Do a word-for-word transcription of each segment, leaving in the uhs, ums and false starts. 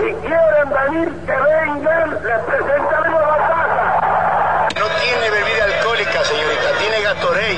Si quieren venir, que vengan, les presentaremos la casa. No tiene bebida alcohólica, señorita, tiene Gatorade.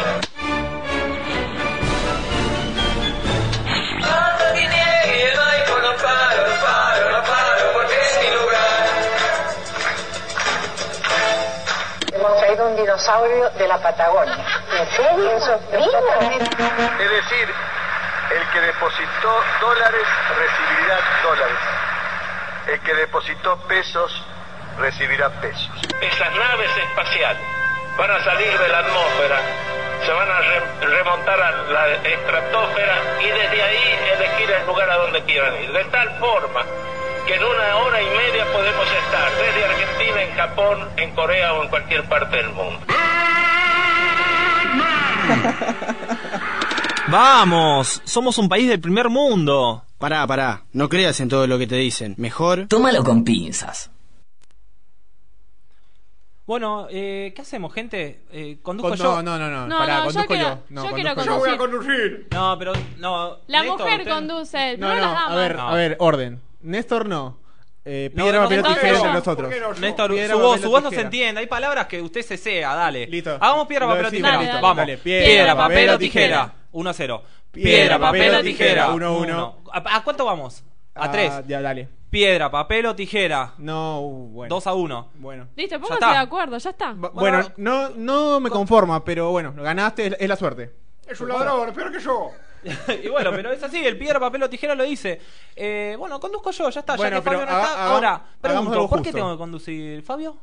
Hemos traído un dinosaurio de la Patagonia. ¿En serio? Eso es Es decir, el que depositó dólares recibirá dólares. El que depositó pesos recibirá pesos. Esas naves espaciales van a salir de la atmósfera, se van a re remontar a la estratosfera y desde ahí elegir el lugar a donde quieran ir. De tal forma que en una hora y media podemos estar desde Argentina, en Japón, en Corea o en cualquier parte del mundo. ¡Vamos! Somos un país del primer mundo. Pará, pará, no creas en todo lo que te dicen. Mejor tómalo con pinzas. Bueno, eh, ¿qué hacemos, gente? Eh, ¿Conduzco Con, yo? No, no, no, No, pará, no, conduzco yo quiero- yo. No, yo conduzco quiero yo. conducir. voy a conducir. No, pero no. La Néstor, mujer usted- conduce, No, no, no, las damas. a ver, No. a ver, orden. Néstor no. Eh, No, piedra, no, papel o entonces tijera yo. entre nosotros. ¿Por qué no yo? Néstor, Piedra, su voz, papel o su voz no se tijera. entiende. Hay palabras que usted se sea, dale. Listo. Hagamos piedra, Lo papel o decimos, tijera. listo. Vamos. Dale, Piedra, papel o tijera. uno a cero. Piedra, papel o tijera. Uno, uno. ¿A, a cuánto vamos? A tres. Ah, ya, dale. Piedra, papel o tijera. No, uh, bueno. dos a uno. Bueno. Listo, Ya pónganse está. de acuerdo, ya está. Va- Bueno, Bueno, no, no me conforma, pero bueno, ganaste, es, es la suerte. Es un ladrón, peor que yo. Y bueno, pero es así, el piedra, papel o tijera lo dice. Eh, bueno, conduzco yo, ya está, Bueno, ya que Fabio pero no haga- está. haga- Ahora, hagamos pregunto, algo ¿por qué justo. tengo que conducir? ¿Fabio?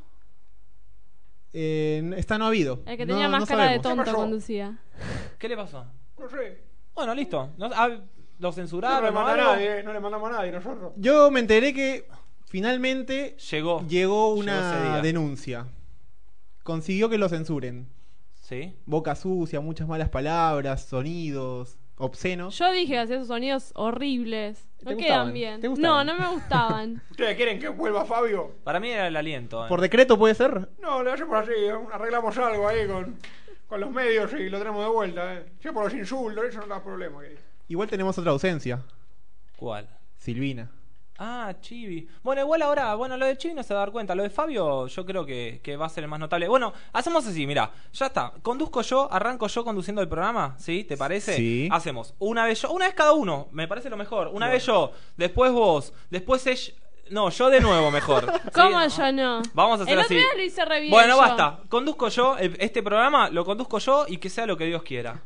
Eh, está no ha habido. El que No- tenía no más cara de sabemos. tonto pasó? conducía. ¿Qué le pasó? No sé. Bueno, listo. No, ah, ¿Lo No le censuraron o manda a algo? nadie, no le mandamos a nadie nosotros. Yo me enteré que finalmente Llegó. llegó Llegó ese una día. denuncia. Consiguió que lo censuren. ¿Sí? Boca sucia, muchas malas palabras, sonidos obscenos. Yo dije que hacía esos sonidos horribles. ¿Te No gustaban? quedan bien. ¿Te No, gustaban? no me gustaban. ¿Ustedes quieren que vuelva Fabio? Para mí era el aliento. ¿eh? ¿Por decreto puede ser? No, le hacemos así, arreglamos algo ahí con, con los medios y lo tenemos de vuelta. ¿eh? Si es por los insultos, eso no da problema. Que... Igual tenemos otra ausencia. ¿Cuál? Silvina. Ah, Chibi. Bueno, igual ahora, bueno, lo de Chibi no se va a dar cuenta. Lo de Fabio yo creo que, que va a ser el más notable. Bueno, hacemos así, mira, ya está. Conduzco yo, arranco yo conduciendo el programa, ¿sí? ¿Te parece? Sí. Hacemos una vez yo, una vez cada uno, me parece lo mejor. Una vez yo, después vos, después ella... No, yo de nuevo mejor. ¿Cómo ¿Sí? yo no? Vamos a hacer El así. otro día lo hice re bien Bueno, yo. basta. Conduzco yo, el- este programa lo conduzco yo y que sea lo que Dios quiera.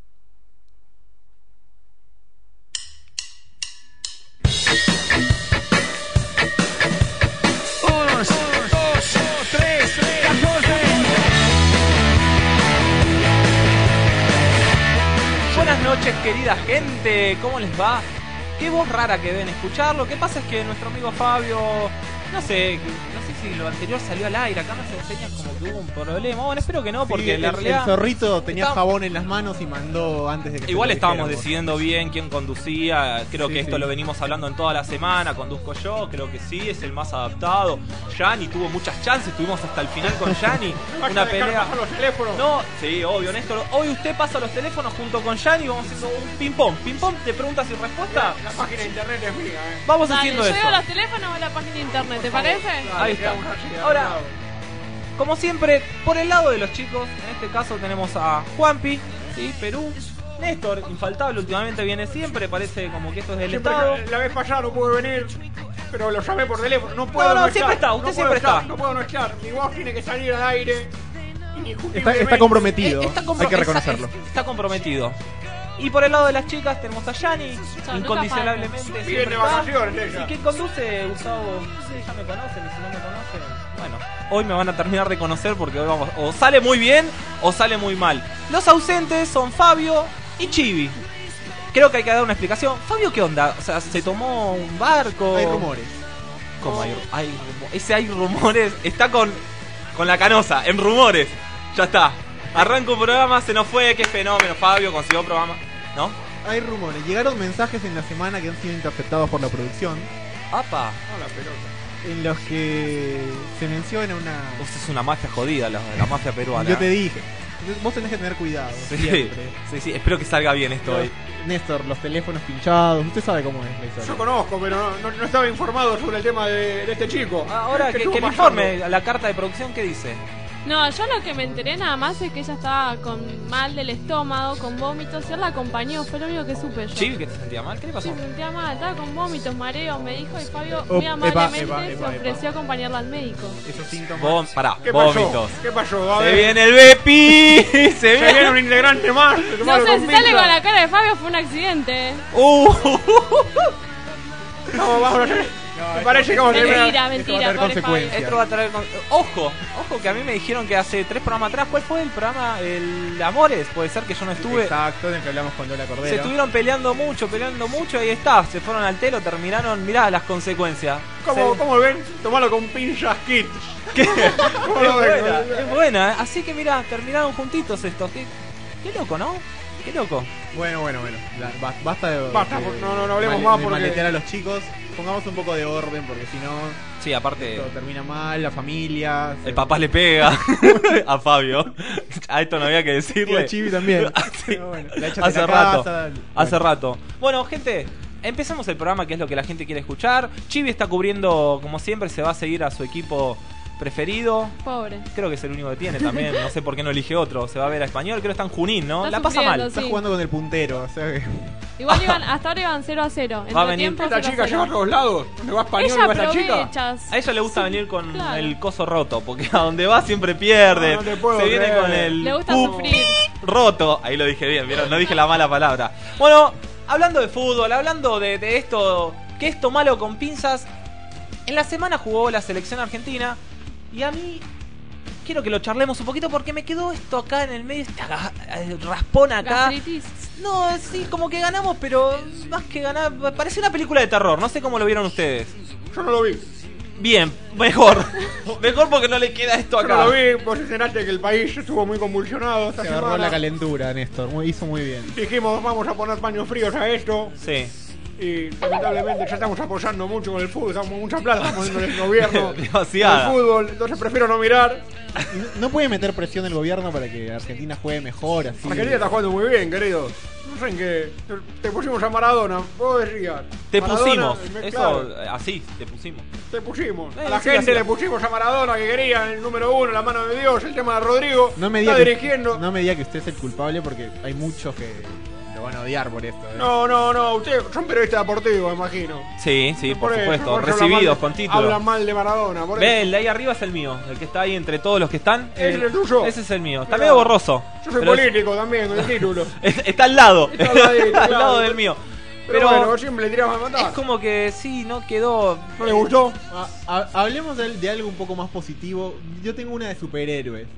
Buenas noches, querida gente, ¿cómo les va? Qué voz rara que deben escuchar. Lo que pasa es que nuestro amigo Fabio, no sé, no sé si lo anterior salió al aire. Acá nos enseñan como que hubo un problema. Bueno, espero que no, porque Sí, en la el, realidad el zorrito tenía está- jabón en las manos y mandó antes de que igual se lo estábamos dijéramos. decidiendo bien quién conducía. Creo Sí, que esto sí. lo venimos hablando en toda la semana. Conduzco yo, creo que sí, es el más adaptado. Yanni tuvo muchas chances, estuvimos hasta el final con Yanni. Una pelea. Pasar los teléfonos. No, sí, obvio, Néstor. Hoy usted pasa los teléfonos junto con Yanni. Vamos haciendo un ping-pong. Ping-pong de preguntas y respuestas. La página de internet es mía, ¿eh? Vamos Dale, haciendo yo eso. digo los teléfonos o la página de internet, ¿te parece? Ahí está. Quedamos así, de Ahora, lado. como siempre, por el lado de los chicos, en este caso tenemos a Juanpi, ¿sí? Perú. Néstor, infaltable, últimamente viene siempre, parece como que esto es del Siempre Estado. que- la vez pasada no pude venir, pero lo llamé por teléfono. No puedo No, no, no, estar, siempre está, usted no siempre puedo estar, está. No puedo no estar. Mi voz tiene que salir al aire. Está, está comprometido, Eh, está compro- hay que está- reconocerlo. Está, está comprometido. Y por el lado de las chicas tenemos a Yani, nunca incondicionablemente. Viene siempre de está. vacaciones ella. Y quien conduce, Gustavo, sí, ya me conocen, y si no me conocen, bueno, hoy me van a terminar de conocer porque hoy vamos, o sale muy bien o sale muy mal. Los ausentes son Fabio y Chibi. Creo que hay que dar una explicación. Fabio, ¿qué onda? O sea, ¿se tomó un barco? Hay rumores. ¿Cómo hay, hay rumo- ese hay rumores? Está con, con la canosa, en rumores. Ya está. Arranca un programa, se nos fue, qué fenómeno. Fabio consiguió un programa, ¿no? Hay rumores. Llegaron mensajes en la semana que han sido interceptados por la producción Apa. No, la pelota. en los que se menciona una... Usted es una mafia jodida, la, la mafia peruana. Yo te dije. Entonces, vos tenés que tener cuidado. Sí, Siempre. sí, sí, espero que salga bien esto Los- hoy. Néstor, los teléfonos pinchados. Usted sabe cómo es la historia. Yo conozco, pero no, no- no estaba informado sobre el tema de, de este chico. Ahora, ¿Qué que, estuvo que le pasando? informe la carta de producción, ¿qué dice? No, yo lo que me enteré nada más es que ella estaba con mal del estómago, con vómitos, y él la acompañó, fue lo único que supe yo. Chibi, que te sentía mal, ¿qué le pasó? Sí, me sentía mal, estaba con vómitos, mareos, me dijo, y Fabio Oh, muy epa, amablemente epa, epa, se epa. ofreció a acompañarla al médico. Esos síntomas. Vom- pará, ¿Qué pasó? vómitos. ¿Qué pasó? A Se ver, viene el Bepi, se se viene viene. un integrante más. de No Tomarlo sé, con si sale pinzas. con la cara de Fabio fue un accidente. Uh, Vamos, vamos a hacer. No, Me esto- parece que vamos a tener. Mentira, va a mentira, tener pobre consecuencias. Fabio. esto va a traer. con- Ojo, ojo, que a mí me dijeron que hace tres programas atrás, ¿cuál fue el programa? El Amores, puede ser que yo no estuve. Exacto, en el que hablamos con Lola Cordero. Se estuvieron peleando mucho, peleando mucho, ahí está, se fueron al telo, terminaron, mirá las consecuencias. ¿Cómo, Se- ¿Cómo ven? Tomalo con pinzas kits. ¿Qué? ¿Cómo lo es ven? buena, es buena, ¿eh? Así que mirá, terminaron juntitos estos. Qué, qué loco, ¿no? Qué loco. Bueno, bueno, bueno. La- ba- basta de. Basta, de- por- no, no, no hablemos de más de porque- maletear a los chicos. Pongamos un poco de orden porque si no. Sí, aparte, Todo termina mal, la familia. se- el papá le pega a Fabio. A esto no había que Y decirle. a Chibi también. Sí. Pero bueno, la echan de Hace la rato. casa. Hace Bueno. rato. Bueno, gente, empezamos el programa, que es lo que la gente quiere escuchar. Chibi está cubriendo, como siempre, se va a seguir a su equipo preferido. Pobre. Creo que es el único que tiene también. No sé por qué no elige otro. Se va a ver a Español. Creo que está en Junín, ¿no? Está La pasa sufriendo, mal. Está sí. jugando con el puntero, o sea que. Igual iban, hasta ahora iban cero a cero. Va a venir. Entretiempo, Esta cero a chica cero. lleva a todos lados. Donde va español y Ella va esta chica. aprovecha. A ella le gusta Sí, venir con claro. el coso roto, porque a donde va siempre pierde. No, no te puedo se viene creer. con el Le gusta pup sufrir. roto. Ahí lo dije bien, ¿vieron? No dije la mala palabra. Bueno, hablando de fútbol, hablando de, de esto, que esto malo con pinzas. En la semana jugó la selección argentina y a mí quiero que lo charlemos un poquito porque me quedó esto acá en el medio, esta ga- eh, raspón acá. Gastritis. No, sí, como que ganamos, pero más que ganar, parece una película de terror. No sé cómo lo vieron ustedes. Yo no lo vi. Bien, mejor. Mejor porque no le queda esto Yo no acá. lo vi. Vos enteraste que el país estuvo muy convulsionado esta Se agarró semana. la calentura, Néstor. Muy, hizo muy bien. Dijimos, vamos a poner paños fríos a esto. Sí. Y lamentablemente ya estamos apoyando mucho con el fútbol. Estamos mucha plata, estamos poniendo el gobierno. Demasiada. El fútbol. Entonces prefiero no mirar. Y no, no puede meter presión el gobierno para que Argentina juegue mejor, así. Argentina está jugando muy bien, querido. No sé en qué. Te pusimos a Maradona. Vos decías. Te Maradona, pusimos. me- Eso, claro, eh, así, te pusimos. te pusimos. Eh, A la sí, gente así. le pusimos a Maradona que quería el número uno, la mano de Dios, el tema de Rodrigo. No me diga está que, dirigiendo. no me diga que usted es el culpable porque hay muchos que lo van a odiar por esto. ¿eh? No, no, no. Ustedes son periodistas deportivos, me imagino. Sí, sí, por, eso, supuesto. por eso hablan Recibidos mal- con título. Hablan mal de Maradona. Por Ve, eso. el de ahí arriba es el mío. El que está ahí entre todos los que están. ¿Ese es el tuyo? Ese es el mío. Está Mirá. medio borroso. Yo soy pero es- político también, con el título. es- está al lado. Está al ladito, al claro. lado del mío. Pero, Pero, bueno, vos siempre le tiramos a es matar. como que sí, no quedó. ¿No le gustó? Ha- ha- hablemos de, de algo un poco más positivo. Yo tengo una de superhéroes.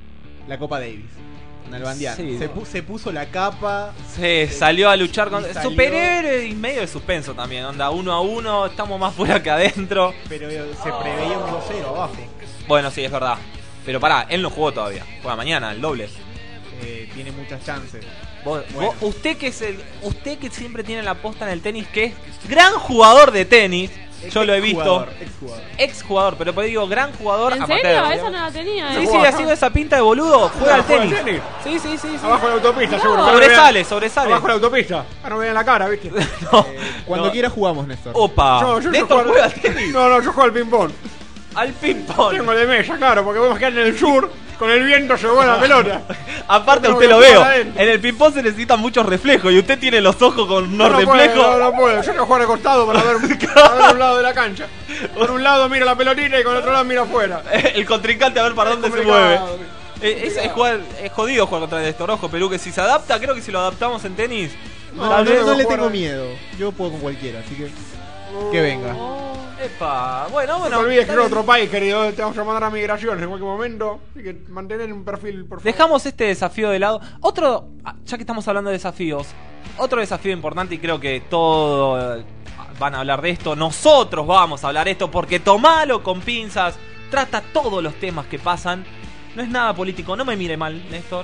La Copa Davis. Nalbandián. Sí. se, pu- se puso la capa. Se salió a luchar con. Y salió- Superhéroe y medio de suspenso también. Onda, uno a uno, estamos más fuera que adentro. Pero eh, se preveía un dos cero abajo. Bueno, sí, es verdad. Pero pará, él no jugó todavía. Juega mañana, el doble. Eh, tiene muchas chances. Vos- Bueno. vos- usted que es el, usted que siempre tiene la posta en el tenis, que es gran jugador de tenis, yo lo he visto, Exjugador, exjugador. ex jugador, pero pues digo gran jugador ¿En amateur. serio? Esa no la tenía, Sí, eh. sí, juega ha sido esa pinta de boludo, juega al ¿Juega al tenis. tenis? Sí, sí, sí, sí. Abajo de la autopista, No. seguro. que no Sobresale, vean- sobresale. Abajo de la autopista. Ah, no me vean la cara, ¿viste? No, Eh, cuando no. quiera jugamos, Néstor. Opa, Yo- yo- yo Néstor juego- juega al tenis, No, no, yo juego al ping-pong. al ping pong. Tengo de mesa, claro, porque podemos quedar en el sur, con el viento se vuela la pelota. Aparte Yo usted tengo lo que veo, jugar adentro. en el ping pong se necesitan muchos reflejos y usted tiene los ojos con unos no, no puedo, reflejos. no, no puedo. Yo tengo que jugar acostado para ver, para ver un lado de la cancha. Por un lado miro la pelotita y con el otro lado miro afuera. El contrincante a ver para Es dónde se complicado. mueve. Eh, Es, es jugar, es jodido jugar contra Néstor, ojo, Perú, que si se adapta, creo que si lo adaptamos en tenis. No, No, no, yo tengo no que le jugar tengo a- miedo. Yo puedo con cualquiera, así que. Que venga. Oh. Epa, bueno, No bueno. te olvides que está es bien. otro país, querido. Te vamos a mandar a migraciones en cualquier momento. Así que mantener un perfil, por favor. Dejamos este desafío de lado. Otro, ah, ya que estamos hablando de desafíos, otro desafío importante y creo que todo eh, van a hablar de esto. Nosotros vamos a hablar de esto porque tomalo con pinzas. Trata todos los temas que pasan. No es nada político. No me mire mal, Néstor.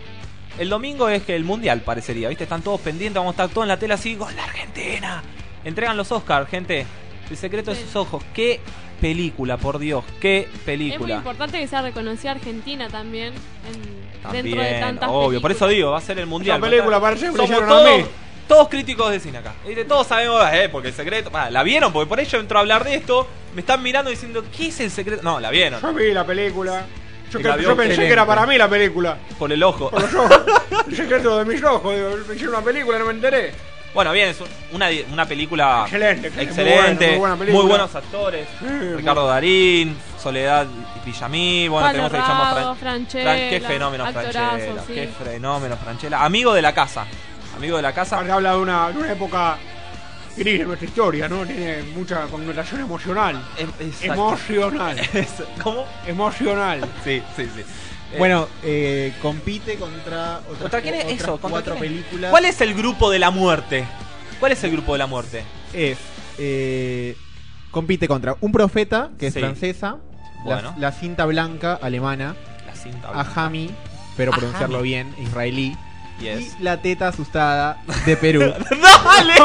El domingo es que el mundial parecería, ¿viste? Están todos pendientes, vamos a estar todos en la tele así. ¡Gol de Argentina! Entregan los Oscars, gente. El secreto de Sí. sus ojos. ¡Qué película, por Dios! ¡Qué Es muy película! importante que sea reconocida Argentina también en También, dentro de tantas obvio, por eso películas. digo, va a ser el mundial. Esa película parece que me Somos hicieron todos, a mí. todos críticos de cine acá. ¿Viste? Todos sabemos, eh, porque el secreto. Ah, la vieron, porque por ello entró a hablar de esto. Me están mirando diciendo, ¿qué es el secreto? No, la vieron. Yo vi la película. Yo, Y que- la vio yo pensé excelente. que era para mí la película. Por el ojo. Por los ojos. El secreto de mis ojos. Digo, me hicieron una película y no me enteré. Bueno, bien, es una, una película Excelente, excelente, excelente, muy buena, muy buena película. muy buenos actores. Sí, Ricardo muy- Darín, Soledad Villamí, bueno, Pablo tenemos a Guillermo Rago, Fran- Franchella, Fran- qué fenómeno actorazo, Franchella, sí. qué fenómeno Franchella, amigo de la casa, amigo de la casa. Aparte habla de una, de una época gris de nuestra historia, ¿no? Tiene mucha connotación emocional. Em- exacto. Emocional. Es- ¿Cómo? Emocional. Sí, sí, sí. Eh, Bueno, eh, compite contra otras, ¿contra quién es otras eso? ¿Contra cuatro quién es? películas. ¿Cuál es el grupo de la muerte? ¿Cuál es el grupo de la muerte? Es, eh, compite contra Un Profeta, que es Sí. francesa, la- Bueno. la, Cinta Blanca, alemana, La cinta blanca. Ajami, pero pronunciarlo Ajami. bien, israelí, Yes. y La Teta Asustada, de Perú. ¡Dale!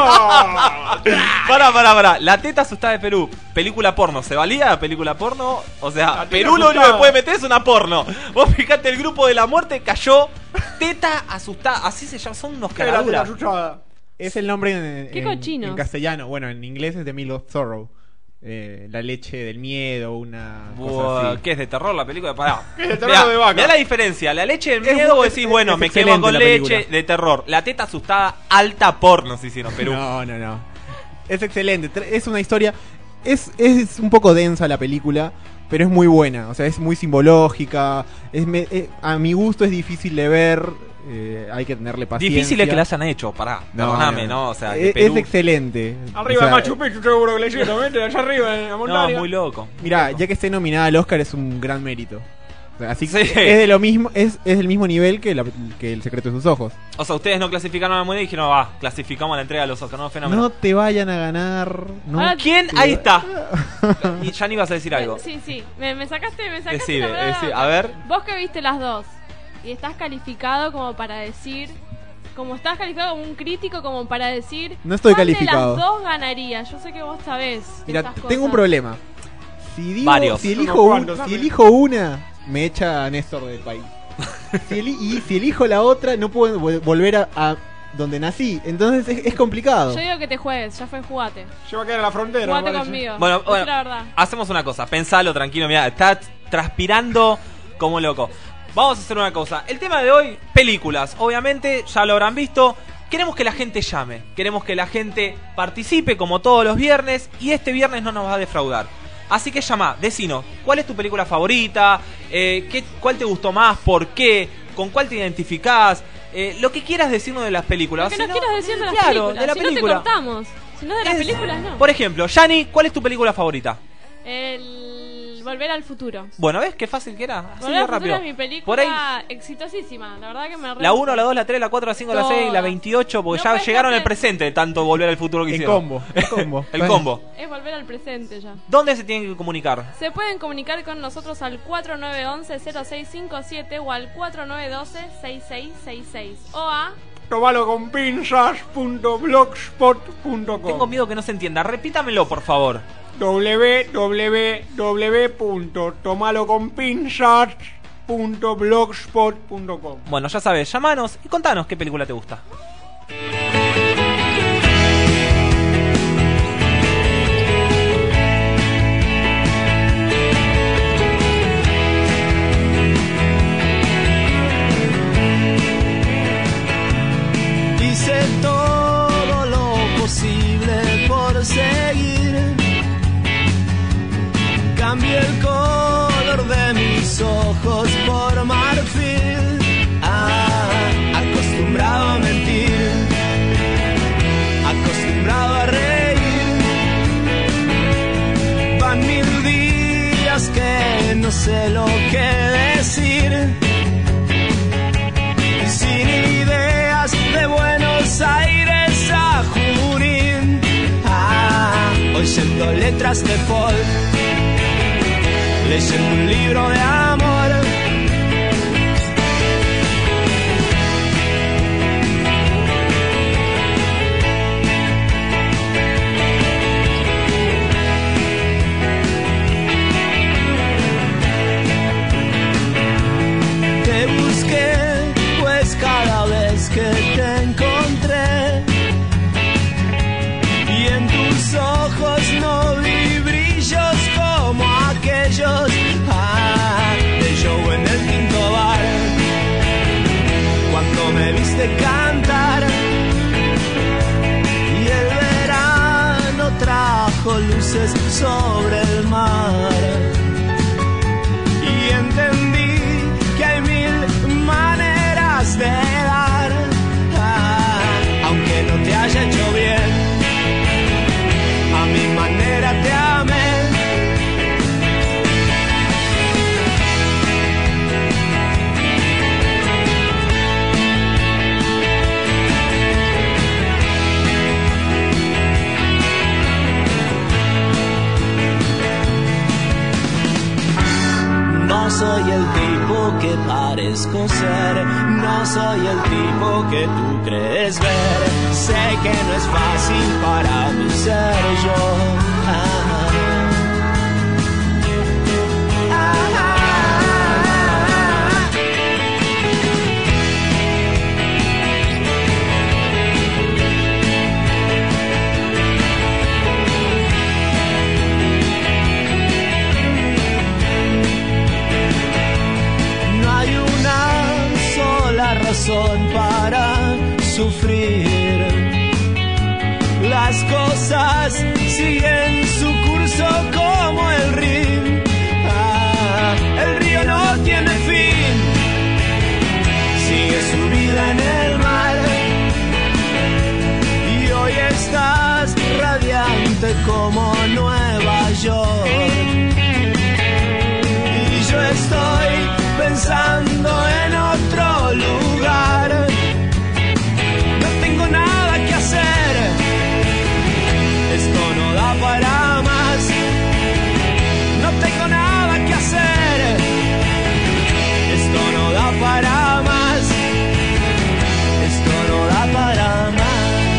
Pará, pará, pará. La teta asustada de Perú. Película porno. ¿Se valía la película porno? O sea, La teta Perú lo único que asustada. puede meter es una porno. Vos fijate, el grupo de la muerte cayó. Teta asustada. Así se llama. Son unos Era la caraduras. asustada. Es el nombre en, Qué en- cochinos. en castellano. Bueno, en inglés es The Milk of Sorrow. Eh, la leche del miedo, una cosa Buah, así. ¿qué es de terror la película? Pará. ¿Qué es de terror Mirá, de vaca? mirá la diferencia. La leche del Es miedo, bu- vos es- decís, es- bueno, es me quemo excelente con la leche película. de terror. La teta asustada, alta porno se hicieron Perú. No, no, no. Es excelente. Tra- Es una historia. Es, es un poco densa la película, pero es muy buena. O sea, es muy simbológica. Es me- eh, a mi gusto es difícil de ver. eh, hay que tenerle paciencia. Difícil es que la hayan hecho, pará. No, Perdóname, no, ¿no? no. O sea, es, que Perú. es excelente. Arriba O de sea, Machu Picchu seguro que le hicieron, ¿viste? Allá arriba en la No, montaña. muy loco. Mirá, ya que esté nominada al Oscar es un gran mérito. O sea, así Sí. que es de lo mismo, es, es del mismo nivel que, la- que El secreto de sus ojos. O sea, ustedes no clasificaron a la moneda y dijeron, va, clasificamos la entrega de los Oscars, no, fenómeno. No te vayan a ganar. No Ahora- ¿Quién? te Ahí va- está. Y ya ni vas a decir algo. Sí, sí. Me, me sacaste, me sacaste Decide, la palabra. decide. A ver. Vos que viste las dos y estás calificado como para decir, como estás calificado como un crítico como para decir, No estoy ¿cuál calificado. de las dos ganaría? Yo sé que vos sabés. Mira, estas tengo un cosas. problema. Si digo, Varios. si Unos elijo, un- cuantos si también. elijo una, me echa a Néstor del país. Si eli- y si elijo la otra, no puedo vol- volver a, a donde nací. Entonces es, es complicado. Yo digo que te juegues, ya fue, jugate. Se va a quedar en la frontera. me Jugate parece. conmigo. Bueno, Decí bueno, la verdad. hacemos una cosa, pensalo tranquilo, mira, está transpirando como loco. Vamos a hacer una cosa. El tema de hoy, películas. Obviamente, ya lo habrán visto. Queremos que la gente llame. Queremos que la gente participe como todos los viernes. Y este viernes no nos va a defraudar. Así que llama, decinos, ¿cuál es tu película favorita? Eh, ¿qué, ¿Cuál te gustó más? ¿Por qué? ¿Con cuál te identificás? Eh, lo que quieras decirnos de las películas. Lo que Si nos no- quieras decir de las claro, películas. de la si película. no te cortamos. Si no de las Es- películas, no. Por ejemplo, Yani, ¿cuál es tu película favorita? El Volver al Futuro. Bueno, ¿ves qué fácil que era? Así Volver de al Futuro rápido. es mi película Por ahí, exitosísima. La verdad que me re la gusta. uno, la dos, la tres, la cuatro, la cinco, la seis, la Todas. veintiocho, porque No ya puedes llegaron al hacer- presente de tanto volver al futuro que El hicieron. combo. El combo. El combo. Es volver al presente ya. ¿Dónde se tienen que comunicar? Se pueden comunicar con nosotros al cuatro nueve uno uno cero seis cinco siete o al cuatro nueve uno dos seis seis seis seis o a Tomalo con pinzas punto blogspot punto com. Tengo miedo que no se entienda. Repítamelo, por favor. w w w punto tomalo con pinzas punto blogspot punto com. Bueno, ya sabes, llamanos y contanos qué película te gusta. Hice todo lo posible por seguir. Cambié el color de mis ojos por marfil. Ah, acostumbrado a mentir, acostumbrado a reír. Van mil días que no sé lo que decir. Sin ideas de Buenos Aires a Junín. Ah, hoy siento letras de folk, leyendo un libro de amor. Te busqué luces sobre el mar. Y entendí que hay mil maneras de dar, ah, aunque no te haya hecho bien, a mi manera te amé. No soy el tipo que parezco ser, no soy el tipo que tú crees ver. Sé que no es fácil para mí ser yo. Ah. Razón para sufrir. Las cosas siguen su curso como el río. Ah, el río no tiene fin, sigue su vida en el mar. Y hoy estás radiante como Nueva York. Y yo estoy pensando en otro lugar. No tengo nada que hacer, esto no da para más. No tengo nada que hacer, esto no da para más. Esto no da para más.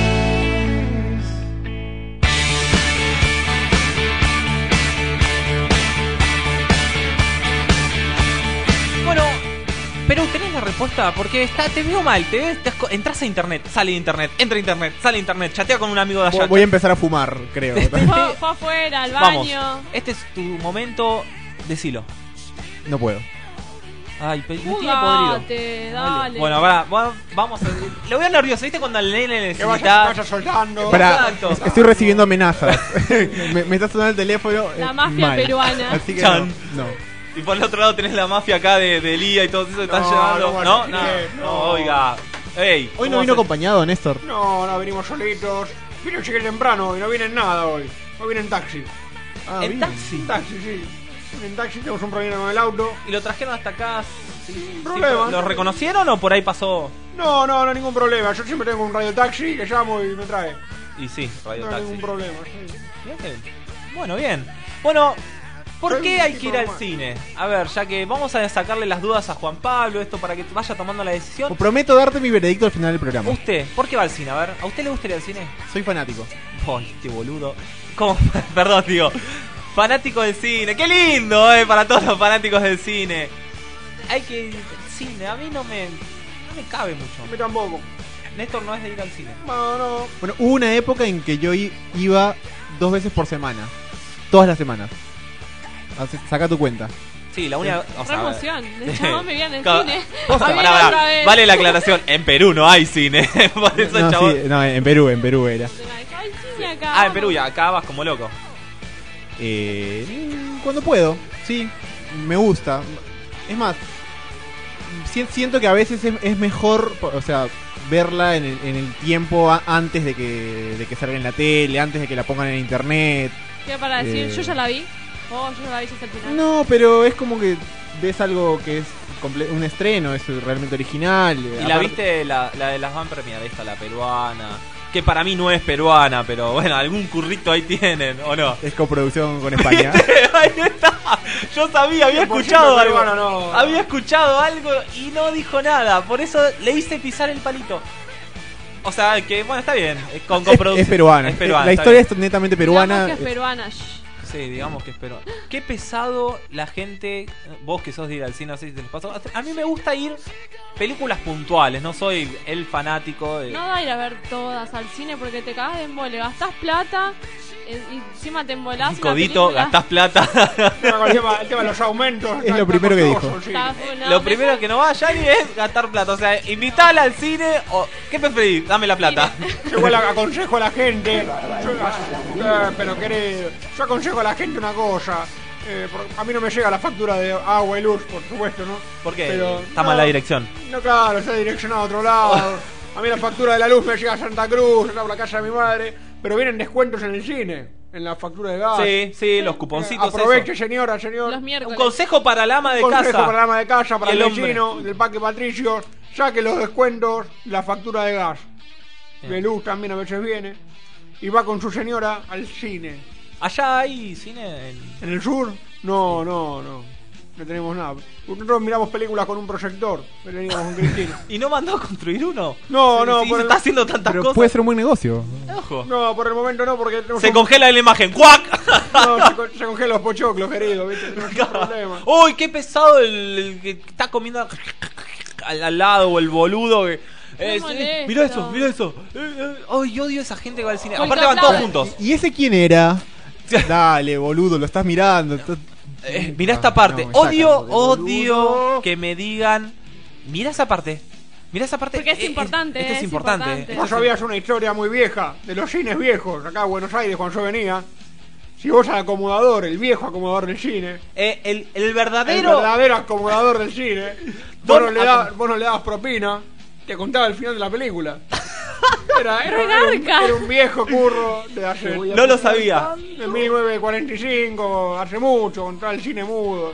Pero tenés la respuesta, porque está, te veo mal, te ves, te, entras a internet, sale de internet, entra a internet, sale de internet, chatea con un amigo de allá. Voy a empezar a fumar, creo. Fue, fue afuera, al baño. Vamos, este es tu momento, decilo. No puedo. Ay, pero me tiene Jugate, dale. Bueno, ahora vamos a... Lo veo nervioso, ¿viste? Cuando el nene necesita... Que vaya, vaya soltando. Pará, Exacto. estoy recibiendo amenazas. me, me está sonando el teléfono. La eh, mafia mal. peruana. Así que Chan. no. no. Y por el otro lado tenés la mafia acá de, de Lía y todo eso que están No, llevando. no, No, no, no, no. no, oiga. Ey, Hoy no ¿cómo vino haces? acompañado, Néstor. No, no, venimos solitos. Vino llegué temprano y no viene en nada hoy. Hoy viene en taxi. Ah, ¿En bien. taxi? En taxi, sí. En taxi tenemos un problema con el auto. ¿Y lo trajeron hasta acá? Sí, Sin problema. ¿Lo reconocieron o por ahí pasó? No, no, no, ningún problema. Yo siempre tengo un radio taxi que llamo y me trae. Y sí, radio No hay taxi. ningún problema. Sí. Bien. Bueno, bien. Bueno, ¿por Soy qué un hay tipo que ir al normal. cine? A ver, ya que vamos a sacarle las dudas a Juan Pablo, esto para que vaya tomando la decisión. Prometo darte mi veredicto al final del programa. Usted, ¿por qué va al cine? A ver, ¿a usted le gusta ir al cine? Soy fanático. Ay, qué boludo. ¿Cómo? Perdón, digo. Fanático del cine. ¡Qué lindo, eh! Para todos los fanáticos del cine. Hay que ir al cine. A mí no me, no me cabe A mí mucho. tampoco. Néstor no es de ir al cine. No, no. Bueno, hubo una época en que yo i- iba dos veces por semana. Todas las semanas. Así- Saca tu cuenta. Sí, la única... O Re sea, emoción. El chabón vivía en el Cada- cine. Posta, A mí pará, pará. otra vez. Vale la aclaración. En Perú no hay cine. Por eso el No, chabón... sí, no, en Perú, en Perú era. Hay cine acá. Ah, en Perú ya. Acá vas como loco. Eh, cuando puedo, sí, me gusta. Es más, si- siento que a veces es, es mejor, o sea, verla en el, en el tiempo a- antes de que, de que salga en la tele, antes de que la pongan en internet. ¿Qué para decir? Eh. Yo ya la vi. Oh, yo ya la vi hasta el final. No, pero es como que ves algo que es comple- un estreno, es realmente original. ¿Y la viste la, la de las Van Premier, esta, la peruana? Que para mí no es peruana, pero bueno, algún currito ahí tienen, ¿o no? Es coproducción con España. Ahí está. Yo sabía, había Por escuchado cierto, algo. peruano, no. Había escuchado algo y no dijo nada. Por eso le hice pisar el palito. O sea, que bueno, está bien. es Con es, coproducción. es peruana. Es peruana, La está historia bien. es netamente peruana. Digamos que es peruana. Shh. Sí, digamos que es peruana. Qué pesado la gente. Vos que sos de ir al cine, no sé si te les pasó. A mí me gusta ir películas puntuales. No soy el fanático de. No da ir a ver todas al cine porque te cagas de embole. Gastás plata eh, y encima te embolás. Un una codito, película. gastás plata. No, el, tema, el tema de los aumentos. Es lo primero que dijo. Sí. Está fu- no, Lo me- primero que no va a Yanni es gastar plata. O sea, invitala al cine o. ¿Qué preferís? Dame la plata. Yo igual aconsejo a la gente. Yo, eh, pero querido, yo aconsejo a la gente una cosa. Eh, por- a mí no me llega la factura de agua y luz, por supuesto, ¿no? ¿Por qué? Pero, Está no, mal la dirección. No, claro, está direccionado a otro lado. A mí la factura de la luz me llega a Santa Cruz, está por la casa de mi madre. Pero vienen descuentos en el cine, en la factura de gas. Sí, sí, los cuponcitos. Aproveche, eso. señora, señor. Los Un miércoles. consejo para el ama de Consejo casa. para la ama de casa, para Y el, el hombre. vecino, del Parque Patricios. Saque los descuentos, la factura de gas. Bien. De luz también a veces viene. Y va con su señora al cine. Allá hay cine. En... ¿En el sur? No, no, no. No tenemos nada. Nosotros miramos películas con un proyector. Veníamos con Cristina. ¿Y no mandó a construir uno? No, Sí, no, sí, por se el- está haciendo tantas Pero cosas. puede ser un buen negocio. Ojo. No, por el momento no, porque tenemos Se un- congela la imagen. ¡Cuac! No, se, con- se congelan los pochoclos, querido, ¿viste? Tenemos un problema. Uy, qué pesado el, el que está comiendo al, al lado o el boludo que. Eh, sí, molesto. mira eso, mira eso. Eh, eh, Ay, yo odio a esa gente que va al cine. Con Aparte van caplada. todos juntos. ¿Y ese quién era? Dale, boludo, lo estás mirando. estás- Eh, mira No, esta parte. no, me sacan, odio, boludo. odio que me digan. Mira esa parte. Mira esa parte. Porque es importante, Esto es es importante. importante. Esto Vos es- sabías una historia muy vieja de los cines viejos, acá en Buenos Aires, cuando yo venía. Si vos al acomodador, el viejo acomodador del cine, Eh, el, el el verdadero. verdadero acomodador del cine, vos Don no, le acom- da- vos no le dabas propina, te contaba el final de la película. Era, era, Re era un, garca. era un viejo curro de hace. No lo sabía. De mil novecientos cuarenta y cinco, hace mucho, contra el cine mudo.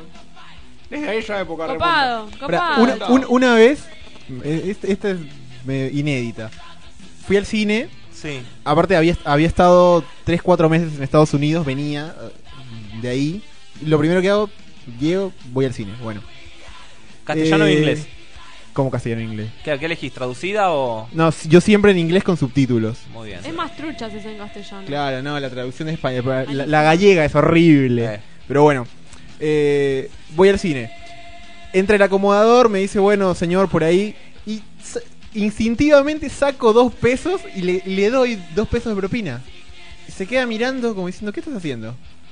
Desde esa época. Copado, Pará, copado. una, un- una vez, eh, este- esta es eh, inédita. Fui al cine. Sí. Aparte había, había estado tres cuatro meses en Estados Unidos, venía eh, de ahí. Lo primero que hago, llego, voy al cine. Bueno. ¿Castellano o Eh, inglés? ¿Cómo castellano e inglés? ¿Qué, ¿Qué elegís? ¿Traducida o.? No, si- yo siempre en inglés con subtítulos. Muy bien. Es más trucha si es en castellano. Claro, no, la traducción de español. La, la gallega es horrible. Eh. Pero bueno, eh, voy al cine. Entra el acomodador, me dice, bueno, señor, por ahí. Y sa- instintivamente saco dos pesos y le, le doy dos pesos de propina. Y se queda mirando como diciendo, ¿qué estás haciendo?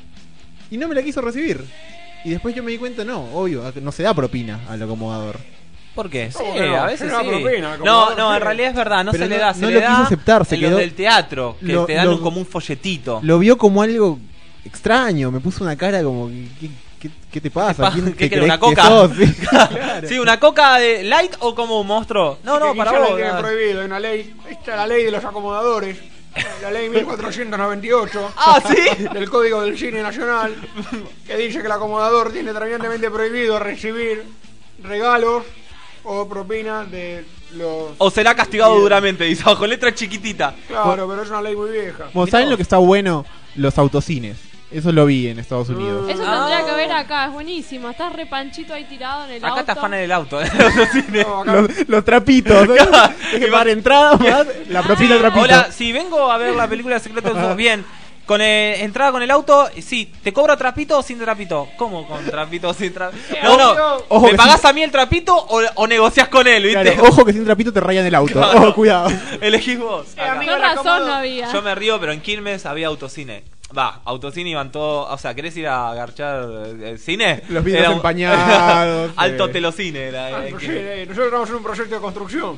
Y no me la quiso recibir. Y después yo me di cuenta, no, obvio, no se da propina al acomodador. ¿Por qué? Sí, ¿Cómo que no? a veces Se da sí. propina, como No, no, no, sí. en realidad es verdad, no Pero se le no- da, se no le lo da quiso aceptar, se en los quedó- del teatro, que lo- te dan lo- un- como un folletito. Lo vio como algo extraño, me puso una cara como, ¿qué, qué, qué te pasa? pa- ¿Quién qué te quiere, crees una coca? que sos? Sí, claro. Sí, una coca de light o como un monstruo. No, no, Que para ya vos. la tiene nada. prohibido, hay una ley, esta es la ley de los acomodadores, la ley mil cuatrocientos noventa y ocho Ah, ¿sí? del Código del Cine Nacional, que dice que el acomodador tiene terminantemente prohibido recibir regalos o propinas de los... O será castigado Bien. duramente, dice abajo, letra chiquitita. Claro, pero es una ley muy vieja. Bueno, ¿saben lo que está bueno? Los autocines. Eso lo vi en Estados Unidos. Eso Ah. tendría que ver acá, es buenísimo. Estás re panchito ahí tirado en el Acá auto. te afanan el auto. ¿eh? No, acá- Los, los trapitos. ¿no? Hay que pagar entrada más la propina trapito. Hola, si vengo a ver la película Secreto de sus bien, con eh, entrada con el auto, sí, ¿te cobro trapito o sin trapito? ¿Cómo con trapito o sin trapito? No, no, Ojo ¿me que pagás sí. a mí el trapito o, o negociás con él, viste? Claro, ojo que sin trapito te rayan el auto. Claro. Ojo, cuidado. Elegís vos. Eh, Acá. amigo, Con el razón acomodo- no había. Yo me río, pero en Quilmes había autocine. Va, autocine iban todos. O sea, ¿querés ir a garchar eh, cine? Los vidrios Era un- empañados, Alto eh. telocine era. Ah, eh, pues que- sí, eh, nosotros estamos en un proyecto de construcción.